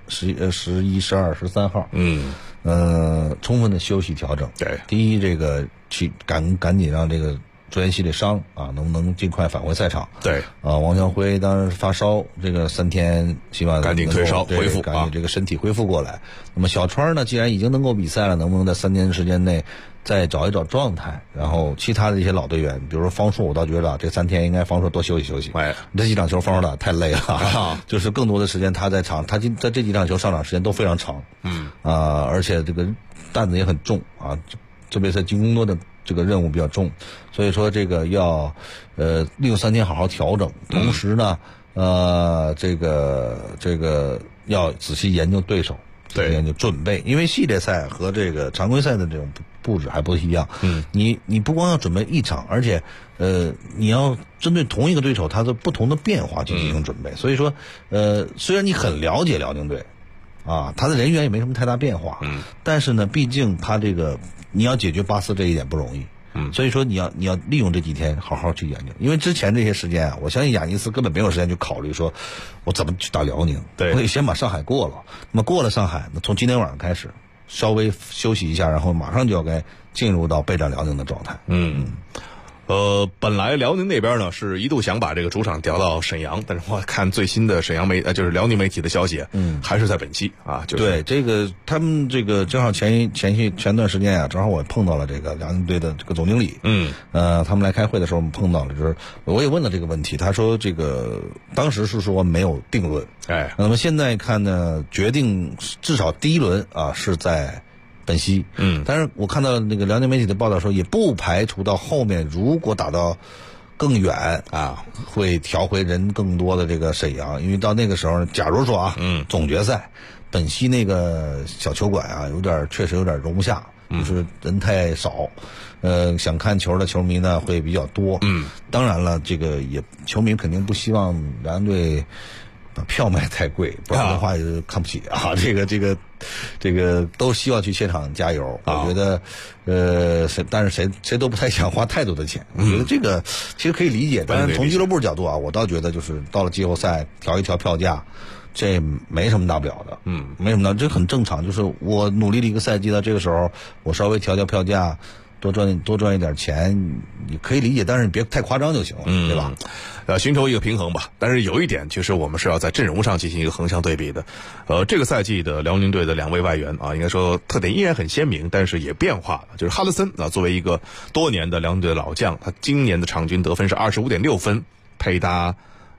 11、12、13号。充分的休息调整。 对， 第一，这个赶紧让这个周延熙这伤能不能尽快返回赛场？ 对， 王晓辉当然发烧，这个3天希望赶紧退烧恢复， 赶紧这个身体恢复过来。那么小川呢，既然已经能够比赛了，能不能在3天时间内再找一找状态？然后其他的一些老队员，比如说方硕，我倒觉得这3天应该方硕多休息休息。这几场球方硕打太累了，就是更多的时间他在场，他在这几场球上场时间都非常长。而且这个担子也很重啊，特别是进攻多的这个任务比较重，所以说这个要利用3天好好调整，同时呢这个要仔细研究对手， 对， 研究准备，因为系列赛和这个常规赛的这种布置还不一样。你不光要准备一场，而且你要针对同一个对手他的不同的变化去进行准备。所以说虽然你很了解辽宁队他的人员也没什么太大变化，但是呢，毕竟他这个你要解决巴斯这一点不容易，所以说你要利用这几天好好去研究，因为之前这些时间我相信雅尼斯根本没有时间去考虑说我怎么去打辽宁， 对， 我得先把上海过了，那么过了上海，那从今天晚上开始稍微休息一下，然后马上就要该进入到备战辽宁的状态。 本来辽宁那边呢是一度想把这个主场调到沈阳，但是我看最新的沈阳就是辽宁媒体的消息，还是在本溪就是对这个他们这个正好前段时间正好我碰到了这个辽宁队的这个总经理，他们来开会的时候我们碰到了，就是我也问了这个问题，他说这个当时是说没有定论，那么现在看呢，决定至少第1轮是在本溪，但是我看到那个辽宁媒体的报道说，也不排除到后面如果打到更远会调回人更多的这个沈阳，因为到那个时候，假如说总决赛本溪那个小球馆确实有点容不下，就是人太少，想看球的球迷呢会比较多，当然了，这个也球迷肯定不希望辽宁队票卖太贵，不然的话也看不起这个都希望去现场加油。我觉得但是谁都不太想花太多的钱，我觉得这个其实可以理解，但是从俱乐部角度我倒觉得就是到了季后赛调一调票价，这没什么大不了的，没什么大，这很正常，就是我努力了一个赛季到这个时候，我稍微调票价，多赚一点钱，你可以理解，但是你别太夸张就行了，对吧？ 寻求一个平衡吧。但是有一点，其实我们是要在阵容上进行一个横向对比的。这个赛季的辽宁队的2位外援应该说特点依然很鲜明，但是也变化了。就是哈德森作为一个多年的辽宁队的老将，他今年的场均得分是25.6分，配搭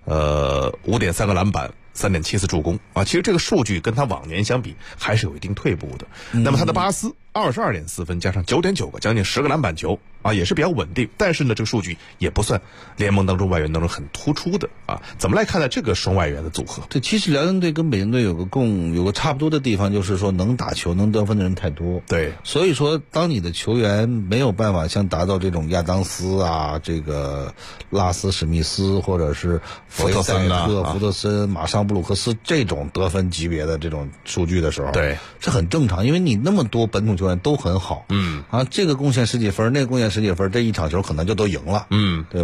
5.3个篮板。3.74助攻其实这个数据跟他往年相比还是有一定退步的。那么他的巴斯22.4分加上9.9个，将近10个篮板球也是比较稳定，但是呢这个数据也不算联盟当中外援当中很突出的怎么来看待这个双外援的组合？ 对，其实辽宁队跟北京队有个差不多的地方，就是说能打球能得分的人太多。 对， 所以说当你的球员没有办法像达到这种亚当斯这个拉斯史密斯或者是福特森马上布鲁克斯这种得分级别的这种数据的时候， 对， 是很正常，因为你那么多本土球员都很好，这个贡献10几分，那个贡献10几分，这一场球可能就都赢了，对吧？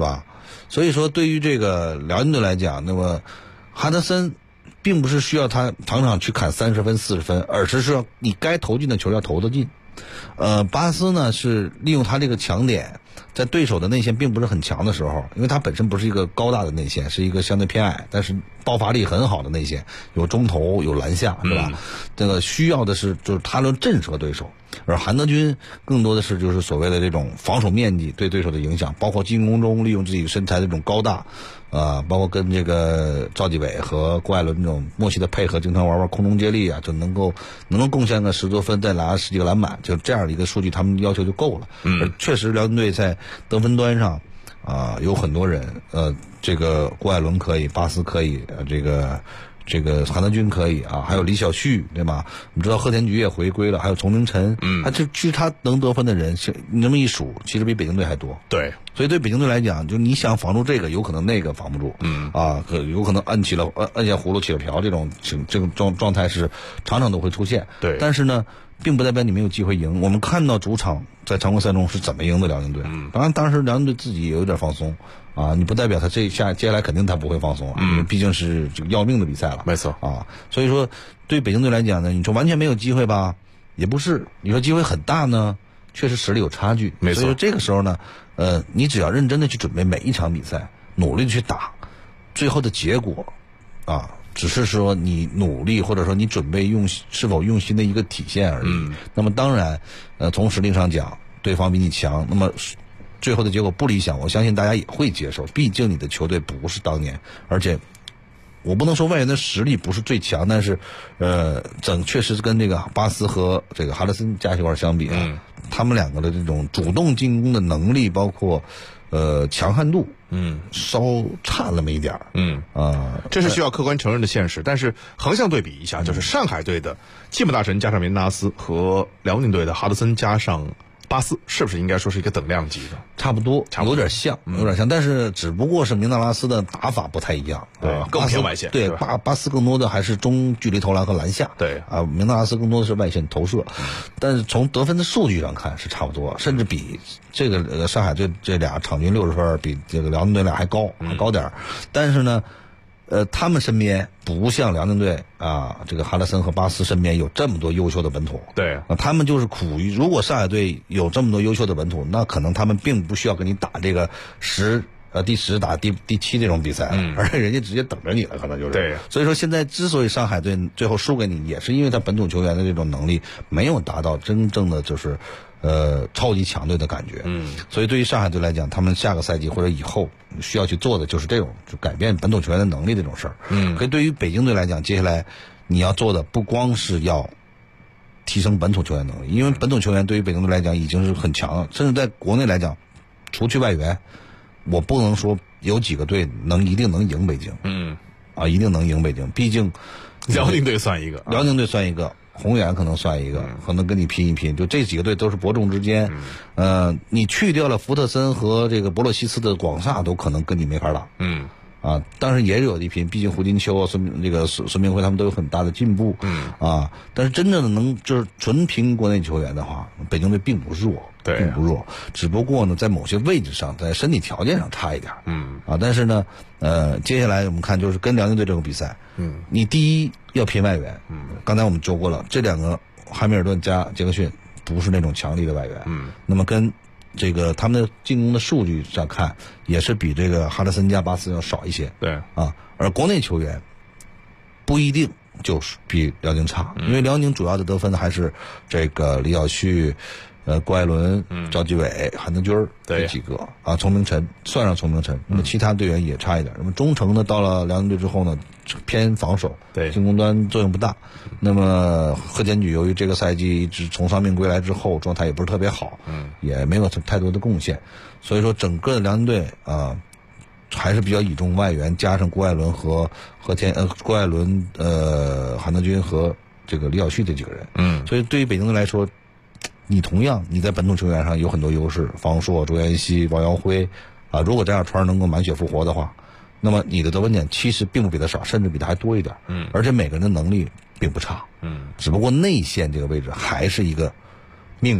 所以说对于这个辽宁队来讲，那么哈德森并不是需要他场场去砍30分40分，而是说你该投进的球要投得进。巴斯呢是利用他这个强点，在对手的内线并不是很强的时候，因为他本身不是一个高大的内线，是一个相对偏矮，但是爆发力很好的内线，有中投有篮下，是吧？这个需要的是就是他能震慑对手，而韩德君更多的是就是所谓的这种防守面积对对手的影响，包括进攻中利用自己身材的这种高大，包括跟这个赵继伟和郭艾伦这种默契的配合，经常玩空中接力啊，就能够贡献个10多分，再拿10几个篮板，就这样的一个数据，他们要求就够了。而确实，辽宁队在得分端上有很多人，这个郭艾伦可以，巴斯可以，这个韩德君可以啊，还有李晓旭，对吧？我们知道贺田菊也回归了，还有丛明晨，其实他能得分的人，你这么一数，其实比北京队还多。 对， 所以对北京队来讲，就你想防住这个，有可能那个防不住，有可能摁下葫芦起了瓢，这种状态是常常都会出现。 对， 但是呢，并不代表你没有机会赢。我们看到主场在常规赛中是怎么赢的辽宁队，当然当时辽宁队自己也有点放松。你不代表他接下来肯定他不会放松因为毕竟是这个要命的比赛了。 没错所以说对北京队来讲呢，你说完全没有机会吧，也不是；你说机会很大呢，确实实力有差距。 没错。 所以说这个时候呢，你只要认真的去准备每一场比赛，努力的去打，最后的结果只是说你努力或者说你准备是否用心的一个体现而已。那么当然，从实力上讲，对方比你强，那么最后的结果不理想，我相信大家也会接受，毕竟你的球队不是当年，而且我不能说外援的实力不是最强，但是确实跟这个巴斯和这个哈德森加一块相比他们两个的这种主动进攻的能力，包括强悍度稍差那么一点这是需要客观承认的现实。但是横向对比一下，就是上海队的基姆大神加上梅纳斯和辽宁队的哈德森加上巴斯，是不是应该说是一个等量级的？ 差不多，有点像，但是只不过是明纳拉斯的打法不太一样， 对，更偏外线。 对，巴斯更多的还是中距离投篮和篮下， 对明纳拉斯更多的是外线投射，但是从得分的数据上看是差不多，甚至比这个上海队这俩场均60分比这个辽宁队俩还高点，但是呢。他们身边不像辽宁队这个哈德森和巴斯身边有这么多优秀的本土。 对， 他们就是苦于，如果上海队有这么多优秀的本土，那可能他们并不需要跟你打这个第10打第7这种比赛，而人家直接等着你了，可能就是。 对， 所以说现在之所以上海队最后输给你，也是因为他本土球员的这种能力没有达到真正的就是超级强队的感觉。所以对于上海队来讲，他们下个赛季或者以后需要去做的就是这种，就改变本土球员的能力这种事儿。可以对于北京队来讲，接下来你要做的不光是要提升本土球员能力，因为本土球员对于北京队来讲已经是很强了，甚至在国内来讲，除去外援，我不能说有几个队一定能赢北京。一定能赢北京，毕竟辽宁队算一个， 宏远可能算一个，可能跟你拼一拼，就这几个队都是伯仲之间。你去掉了福特森和这个博洛西斯的广厦，都可能跟你没法打。当然也有一拼，毕竟胡金秋孙明辉他们都有很大的进步。但是真正的就是纯凭国内球员的话，北京队并不弱，并不弱，只不过呢在某些位置上，在身体条件上差一点。但是呢，接下来我们看就是跟辽宁队这个比赛，你第一要拼外援。刚才我们说过了，这两个汉密尔顿加杰克逊不是那种强力的外援。那么跟这个他们的进攻的数据上看，也是比这个哈德森加巴斯要少一些。 对而国内球员不一定就是比辽宁差，因为辽宁主要的得分还是这个李晓旭、郭艾伦、赵继伟、韩德君这几个丛明晨，算上丛明晨，那么其他队员也差一点。那么中程呢，到了辽宁队之后呢，偏防守， 对进攻端作用不大。那么贺田举由于这个赛季一直从伤病归来之后，状态也不是特别好，也没有太多的贡献，所以说整个的辽宁队还是比较倚重外援，加上郭艾伦和郭艾伦、韩德君和这个李晓旭这几个人。所以对于北京队来说，你同样你在本土球员上有很多优势，方硕、周延熙、王耀辉如果这样川能够满血复活的话，那么你的得分点其实并不比他少，甚至比他还多一点。而且每个人的能力并不差。只不过内线这个位置还是一个命门，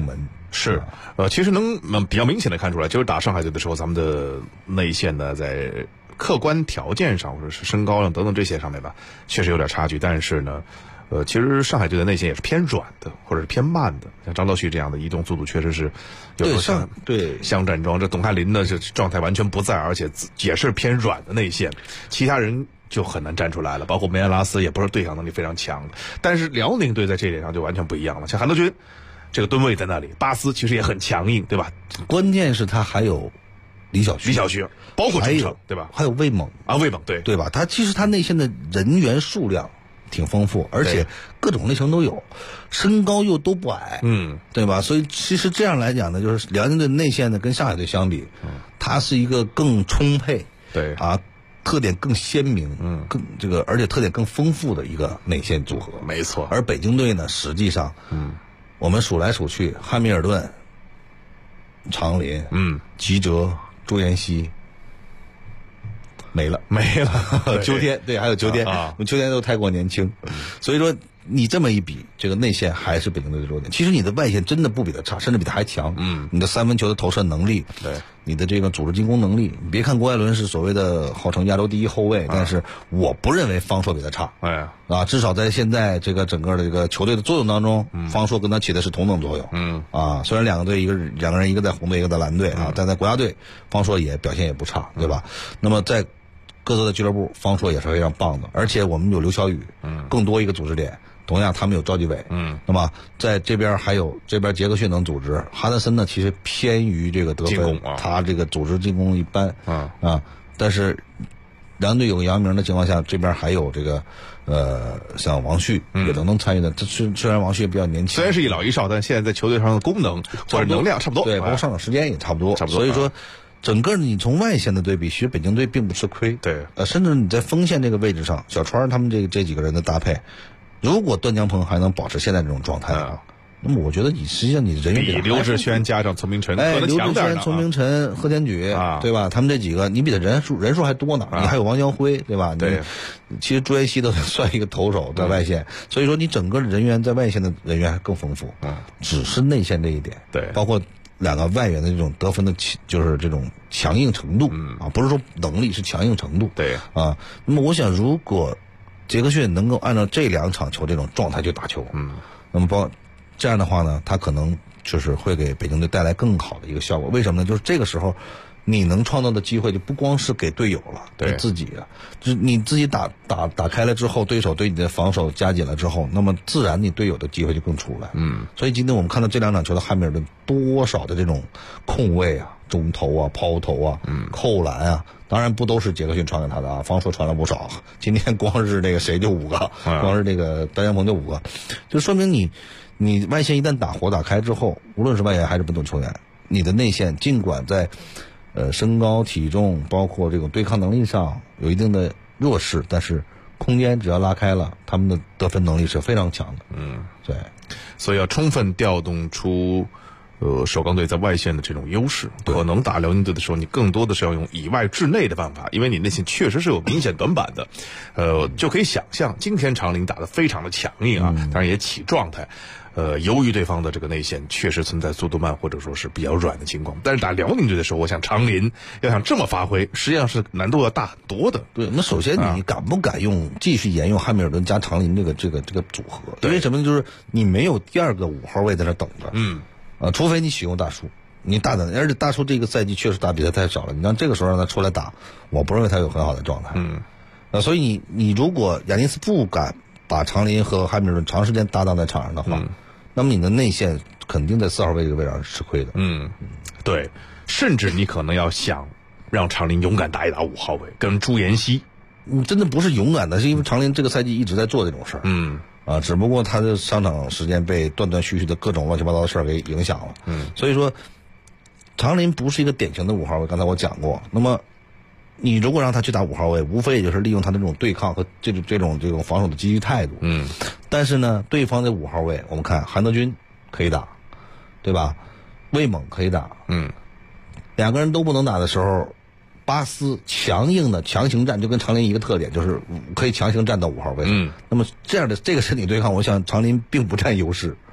是，其实能比较明显的看出来，就是打上海队的时候，咱们的内线呢，在客观条件上或者是身高上等等这些上面吧，确实有点差距。但是呢，其实上海队的内线也是偏软的，或者是偏慢的。像张道旭这样的移动速度确实是有时候像站桩，这董翰林的这状态完全不在，而且也是偏软的内线，其他人就很难站出来了。包括梅安拉斯也不是对抗能力非常强的，但是辽宁队在这点上就完全不一样了。像韩德君这个吨位在那里，巴斯其实也很强硬，对吧？ 关键是他还有李晓旭， 包括中城，对吧？ 还有魏猛啊，魏猛对吧？他其实他内线的人员数量挺丰富，而且各种类型都有，身高又都不矮，对吧？所以其实这样来讲呢，就是辽宁队内线呢跟上海队相比，它是一个更充沛， 对啊，特点更鲜明，更这个而且特点更丰富的一个内线组合， 没错。 而北京队呢，实际上，我们数来数去，汉密尔顿、常林、吉哲、朱彦西。没了，秋天对，还有秋天我们秋天都太过年轻，所以说你这么一比，这个内线还是北京队的弱点。其实你的外线真的不比他差，甚至比他还强。你的三分球的投射能力， 对， 你的这个组织进攻能力，你别看郭艾伦是所谓的号称亚洲第一后卫，但是我不认为方硕比他差。至少在现在这个整个的这个球队的作用当中，方硕跟他起的是同等作用。虽然两个人一个在红队，一个在蓝队但在国家队，方硕也表现也不差，对吧？那么在各自的俱乐部，方硕也是非常棒的，而且我们有刘晓宇，更多一个组织点。同样，他们有赵继伟，那么在这边还有这边杰克逊能组织，哈德森呢其实偏于这个得分，他这个组织进攻一般，但是两队有个杨明的情况下，这边还有这个像王旭也都能参与的。虽然王旭也比较年轻， 虽然是一老一少，但现在在球队上的功能或者能量差不多， 对，包括上场时间也差不多。所以说，整个你从外线的对比，其实北京队并不吃亏。 对， 甚至你在锋线这个位置上，小川他们这几个人的搭配，如果段江鹏还能保持现在这种状态啊，那么我觉得你实际上你人员比刘志轩加上丛明晨可能强点。 刘志轩、丛明晨、贺天举对吧？他们这几个你比他人数还多呢，你还有王江辉对吧？ 对， 其实朱彦西都算一个投手在外线，所以说你整个人员在外线的人员还更丰富。只是内线这一点， 对， 包括两个外援的这种得分的就是这种强硬程度不是说能力，是强硬程度。 对那么我想如果杰克逊能够按照这两场球这种状态去打球，那么这样的话呢，他可能就是会给北京队带来更好的一个效果。为什么呢？就是这个时候你能创造的机会就不光是给队友了，对自己啊，就是你自己打开了之后，对手对你的防守加紧了之后，那么自然你队友的机会就更出来。所以今天我们看到这两场球的汉密尔顿多少的这种空位啊、中投啊、抛投啊、扣篮啊，当然不都是杰克逊传给他的啊，方硕传了不少。今天光是这个谁就5个，光是这个段江鹏就5个，就说明你外线一旦打火打开之后，无论是外援还是本土球员，你的内线尽管在身高体重包括这种对抗能力上有一定的弱势，但是空间只要拉开了，他们的得分能力是非常强的。对， 所以要充分调动出首钢队在外线的这种优势。可能打辽宁队的时候，你更多的是要用以外制内的办法，因为你内线确实是有明显短板的。就可以想象今天长林打得非常的强硬啊，当然也起状态。由于对方的这个内线确实存在速度慢或者说是比较软的情况，但是打辽宁队的时候，我想长林要想这么发挥，实际上是难度要大很多的。 对，那首先你敢不敢继续沿用汉密尔顿加长林这个组合？因为什么呢？就是你没有第二个5号位在那等着。除非你启用大叔，你大胆，而且大叔这个赛季确实打比赛太少了，你让这个时候让他出来打，我不认为他有很好的状态。所以你如果亚尼斯不敢把长林和汉密尔顿长时间搭档在场上的话，那么你的内线肯定在4号位这个位置上是吃亏的。 对，甚至你可能要想让长林勇敢打一打5号位，跟朱彦西。 你真的不是勇敢的，是因为长林这个赛季一直在做这种事儿。只不过他的上场时间被断断续续的各种乱七八糟的事儿给影响了。所以说长林不是一个典型的5号位，刚才我讲过。那么你如果让他去打5号位，无非也就是利用他的这种对抗和这种防守的积极态度。但是呢，对方的5号位，我们看韩德君可以打，对吧？魏猛可以打。两个人都不能打的时候，巴斯强硬的强行战，就跟长林一个特点，就是可以强行站到5号位。那么这样的这个身体对抗，我想长林并不占优势。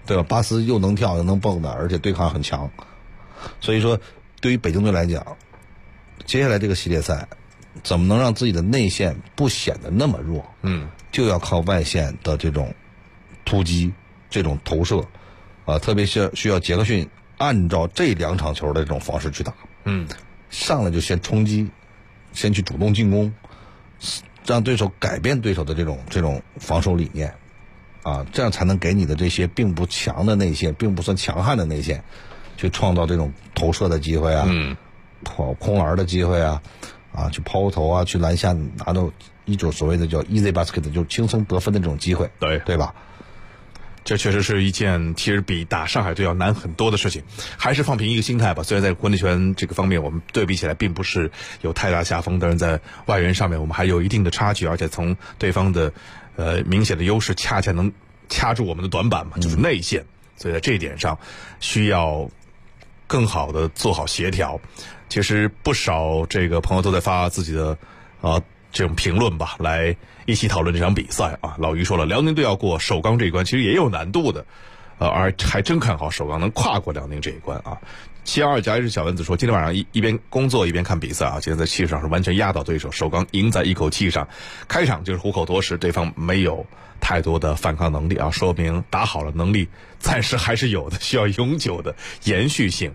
对吧？巴斯又能跳又能蹦的，而且对抗很强。所以说，对于北京队来讲，接下来这个系列赛，怎么能让自己的内线不显得那么弱？就要靠外线的这种突击、这种投射，特别是需要杰克逊按照这2场球的这种方式去打。上来就先冲击，先去主动进攻，让对手改变对手的这种防守理念，这样才能给你的这些并不强的内线，并不算强悍的内线，去创造这种投射的机会啊，空篮的机会啊，去抛投啊，去篮下拿到一种所谓的叫 easy basket， 就是轻松得分的这种机会，对吧？ 这确实是一件其实比打上海队要难很多的事情，还是放平一个心态吧。虽然在国内拳这个方面我们对比起来并不是有太大下风，但是在外援上面我们还有一定的差距，而且从对方的明显的优势恰恰能掐住我们的短板嘛，就是内线。所以在这一点上需要更好的做好协调。其实不少这个朋友都在发自己的这种评论吧，来一起讨论这场比赛啊。老于说了，辽宁队要过首钢这一关其实也有难度的，而还真看好首钢能跨过辽宁这一关啊。722加1小蚊子说，今天晚上一边工作一边看比赛啊，今天在气势上是完全压倒对手，首钢赢在一口气上，开场就是虎口夺食，对方没有太多的反抗能力啊，说明打好了能力暂时还是有的，需要永久的延续性。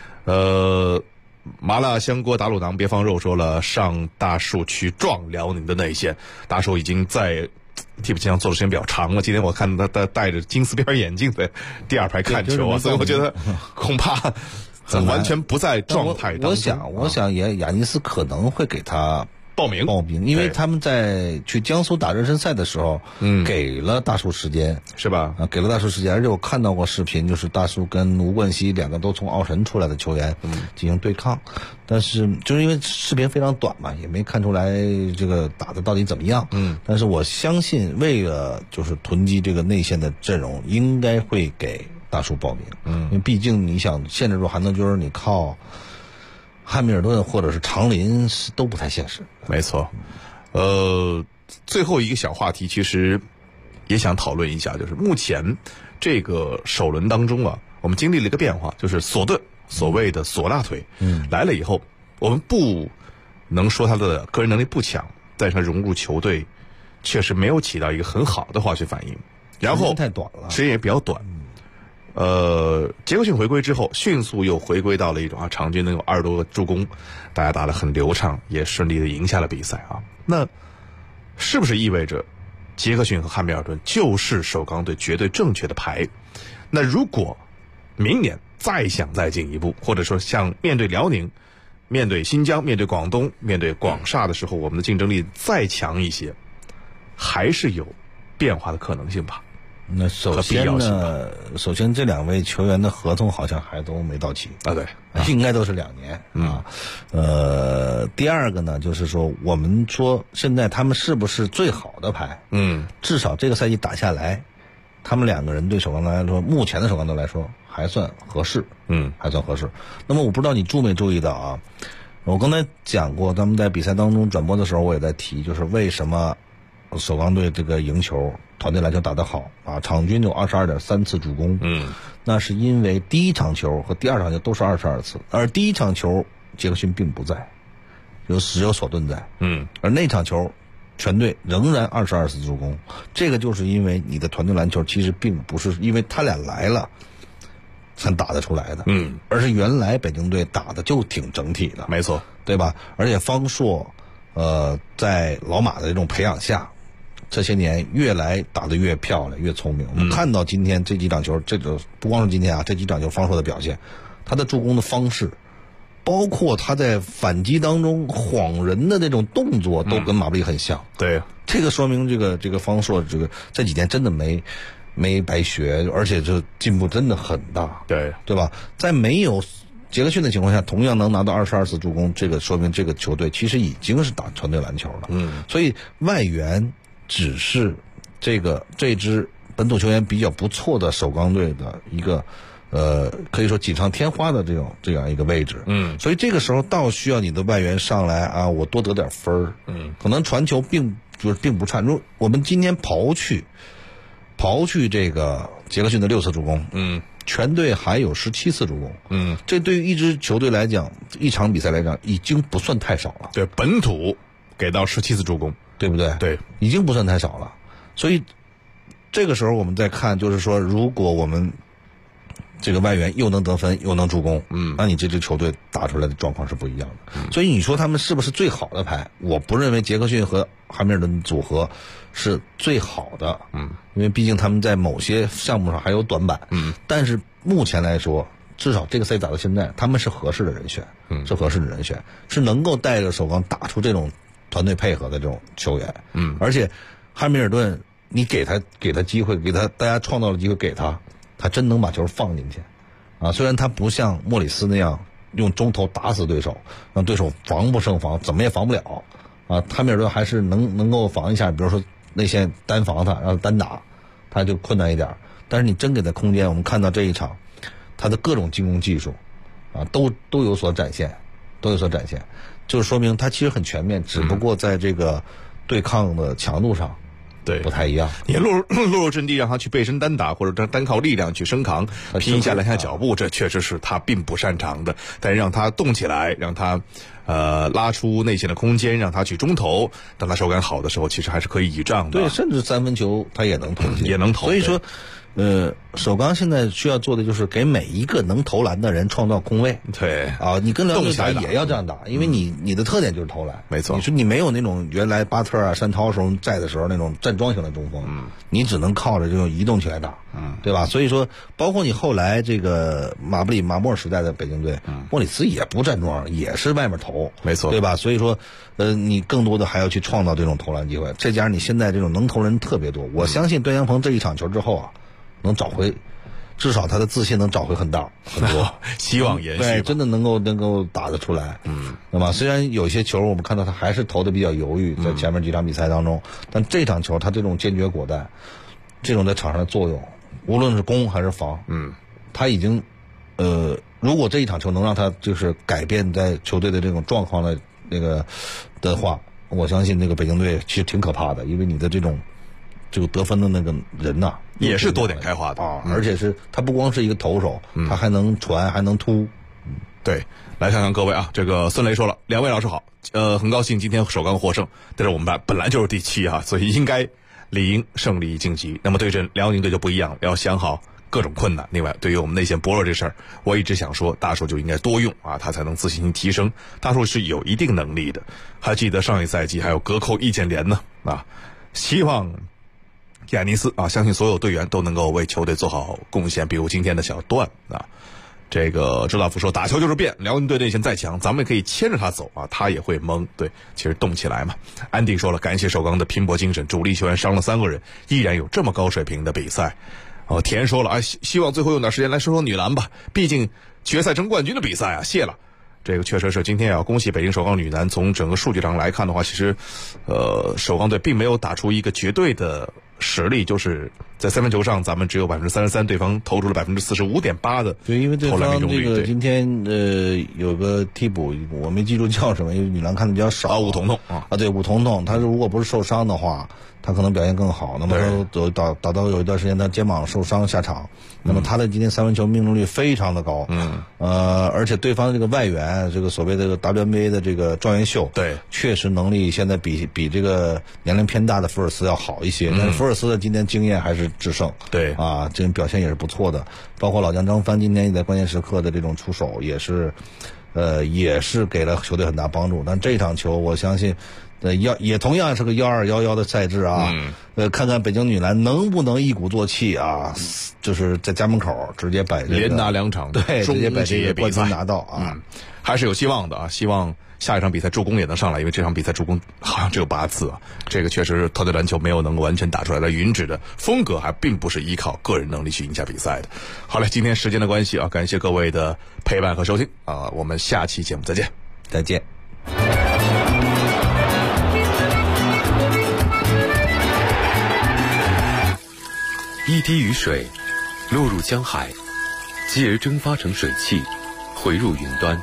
麻辣香锅打卤囊别放肉说了，上大树去撞辽宁的内线，大树已经在替补席上坐的时间比较长了。今天我看他戴着金丝边眼镜在第2排看球啊，所以我觉得恐怕完全不在状态当中。 我想雅尼斯可能会给他报名， 因为他们在去江苏打热身赛的时候，给了大树时间， 是吧？ 给了大树时间，而且我看到过视频，就是大树跟吴冠希2个都从奥神出来的球员进行对抗，但是就是因为视频非常短嘛，也没看出来这个打的到底怎么样。但是我相信，为了就是囤积这个内线的阵容，应该会给大树报名。因为毕竟你想限制住韩德君，你靠汉密尔顿或者是长林都不太现实。 没错。最后一个小话题其实也想讨论一下，就是目前这个首轮当中啊，我们经历了一个变化，就是索顿所谓的索大腿来了以后，我们不能说他的个人能力不强，但是他融入球队确实没有起到一个很好的化学反应，然后时间太短了， 时间也比较短。杰克逊回归之后，迅速又回归到了一种场均能有20多个助攻，大家打得很流畅，也顺利的赢下了比赛啊。那是不是意味着杰克逊和汉密尔顿就是首钢队绝对正确的牌？那如果明年再想再进一步，或者说像面对辽宁、面对新疆、面对广东、面对广厦的时候，我们的竞争力再强一些，还是有变化的可能性吧？ 那首先呢，这2位球员的合同好像还都没到期啊，对， 应该都是2年啊。第二个呢，就是说我们说现在他们是不是最好的牌？至少这个赛季打下来，他们2个人对首钢队来说，目前的首钢队来说还算合适，还算合适。那么我不知道你注没注意到啊？我刚才讲过，咱们在比赛当中转播的时候，我也在提，就是为什么首钢队这个赢球。团队篮球打得好啊，场均有22.3次助攻。那是因为第1场球和第2场球都是22次，而第1场球杰克逊并不在，只有索顿在。而那场球全队仍然22次助攻，这个就是因为你的团队篮球其实并不是因为他俩来了才打得出来的，而是原来北京队打的就挺整体的， 没错， 对吧？而且方硕在老马的这种培养下，这些年越来打得越漂亮，越聪明。我们看到今天这几场球，这个不光是今天啊，这几场球方硕的表现，他的助攻的方式，包括他在反击当中晃人的那种动作，都跟马布里很像。 对， 这个说明这个方硕这几年真的没白学，而且这进步真的很大。对吧？在没有杰克逊的情况下，同样能拿到22次助攻，这个说明这个球队其实已经是打团队篮球了。所以外援只是这支本土球员比较不错的首钢队的一个可以说锦上添花的这样一个位置。所以这个时候倒需要你的外援上来啊，我多得点分儿。可能传球并不差。我们今天刨去这个杰克逊的6次助攻，全队还有17次助攻，这对于一支球队来讲，一场比赛来讲已经不算太少了。 对，本土给到17次助攻， 对不对？ 对， 已经不算太少了。所以这个时候我们再看，就是说，如果我们这个外援又能得分又能助攻，那你这支球队打出来的状况是不一样的。所以你说他们是不是最好的牌？我不认为杰克逊和汉密尔顿组合是最好的，因为毕竟他们在某些项目上还有短板，但是目前来说，至少这个赛打到现在，他们是合适的人选，是合适的人选，是能够带着首钢打出这种团队配合的这种球员，而且汉密尔顿，你给他机会，给他大家创造了机会给他。他真能把球放进去，虽然他不像莫里斯那样用中投打死对手，让对手防不胜防，怎么也防不了，汉密尔顿还是能够防一下，比如说内线单防他，让他单打，他就困难一点。但是你真给他空间，我们看到这一场，他的各种进攻技术，都有所展现，就是说明他其实很全面，只不过在这个对抗的强度上。 对， 不太一样。 你落入阵地，让他去背身单打，或者单靠力量去升扛，拼一下篮下脚步，这确实是他并不擅长的。但让他动起来，让他拉出内线的空间，让他去中投，当他手感好的时候，其实还是可以倚仗的。 对，甚至3分球他也能投进， 也能投。 所以说，首钢现在需要做的就是给每一个能投篮的人创造空位。 对你跟辽宁队打也要这样打，因为你的特点就是投篮。 没错， 你说你没有那种原来巴特山涛时候在的时候那种站桩型的中锋，你只能靠着这种移动起来打，对吧？所以说，包括你后来这个马莫尔时代的北京队，莫里斯也不站桩，也是外面投， 没错， 对吧？所以说，你更多的还要去创造这种投篮机会，再加上你现在这种能投人特别多，我相信段阳鹏这一场球之后能找回，至少他的自信能找回很多， 希望延续。 对，真的能够打得出来。那么虽然有些球我们看到他还是投的比较犹豫，在前面几场比赛当中，但这场球他这种坚决果断，这种在场上的作用，无论是攻还是防，他已经，如果这一场球能让他就是改变在球队的这种状况的话，我相信这个北京队其实挺可怕的，因为你的这个得分的那个人也是多点开花的而且是他不光是一个投手，他还能传还能突。 对，来看看各位这个孙雷说了，2位老师好，很高兴今天首钢获胜，但是我们班本来就是第7所以应该理应胜利晋级。那么对阵辽宁队就不一样了，要想好各种困难。另外，对于我们内线薄弱这事儿，我一直想说，大树就应该多用他才能自信心提升。大树是有一定能力的，还记得上一赛季还有隔扣易建联呢希望亚尼斯相信所有队员都能够为球队做好贡献，比如今天的小段这个周大福说，打球就是变，辽宁队内线再强，咱们也可以牵着他走他也会懵。对，其实动起来嘛。安迪说了，感谢首钢的拼搏精神，主力球员伤了3个人，依然有这么高水平的比赛。田说了希望最后用点时间来说说女篮吧，毕竟决赛争冠军的比赛谢了。这个确实是今天要恭喜北京首钢女篮，从整个数据上来看的话，其实首钢队并没有打出一个绝对的实力，就是在3分球上咱们只有33%，对方投出了45.8%的对，因为对投篮命中率。 这个今天有个替补，我没记住叫什么，因为女篮看的比较少。 武彤彤对，武彤彤，他如果不是受伤的话，他可能表现更好。那么他打到有一段时间他肩膀受伤下场，那么他的今天3分球命中率非常的高。而且对方这个外援，这个所谓的 WNBA 的这个状元秀， 对， 确实能力现在比这个年龄偏大的福尔斯要好一些。但是福尔斯的今天经验还是制胜。 对这种表现也是不错的。包括老将张帆今天也在关键时刻的这种出手，也是给了球队很大帮助。但这场球我相信也同样是个12-11的赛制看看北京女篮能不能一鼓作气就是在家门口直接把连拿2场， 对，直接把这个冠军拿到还是有希望的希望下一场比赛助攻也能上来，因为这场比赛助攻好像只有8次这个确实团队篮球没有能够完全打出来的云指的风格，还并不是依靠个人能力去赢下比赛的。好了，今天时间的关系感谢各位的陪伴和收听我们下期节目再见。 一滴雨水落入江海，继而蒸发成水汽，回入云端。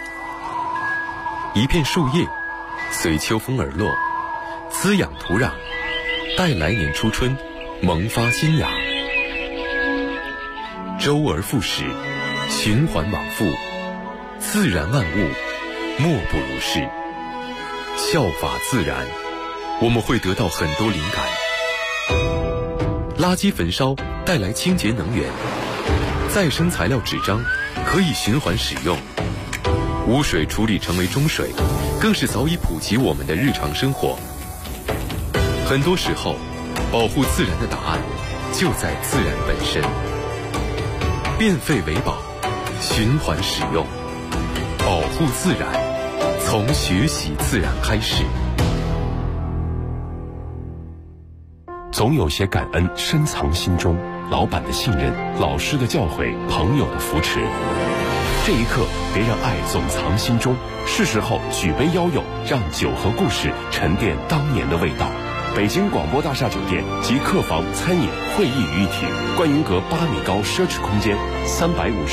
一片树叶随秋风而落，滋养土壤，待来年初春萌发新芽。 周而复始，循环往复，自然万物莫不如是。效法自然，我们会得到很多灵感。垃圾焚烧带来清洁能源，再生材料纸张可以循环使用，污水处理成为中水，更是早已普及我们的日常生活。很多时候，保护自然的答案就在自然本身。变废为宝，循环使用，保护自然，从学习自然开始。 总有些感恩深藏心中，老板的信任，老师的教诲，朋友的扶持。这一刻，别让爱总藏心中，是时候举杯邀友，让酒和故事沉淀当年的味道。北京广播大厦酒店及客房、餐饮、会议于一体，观云阁8米高奢侈空间，350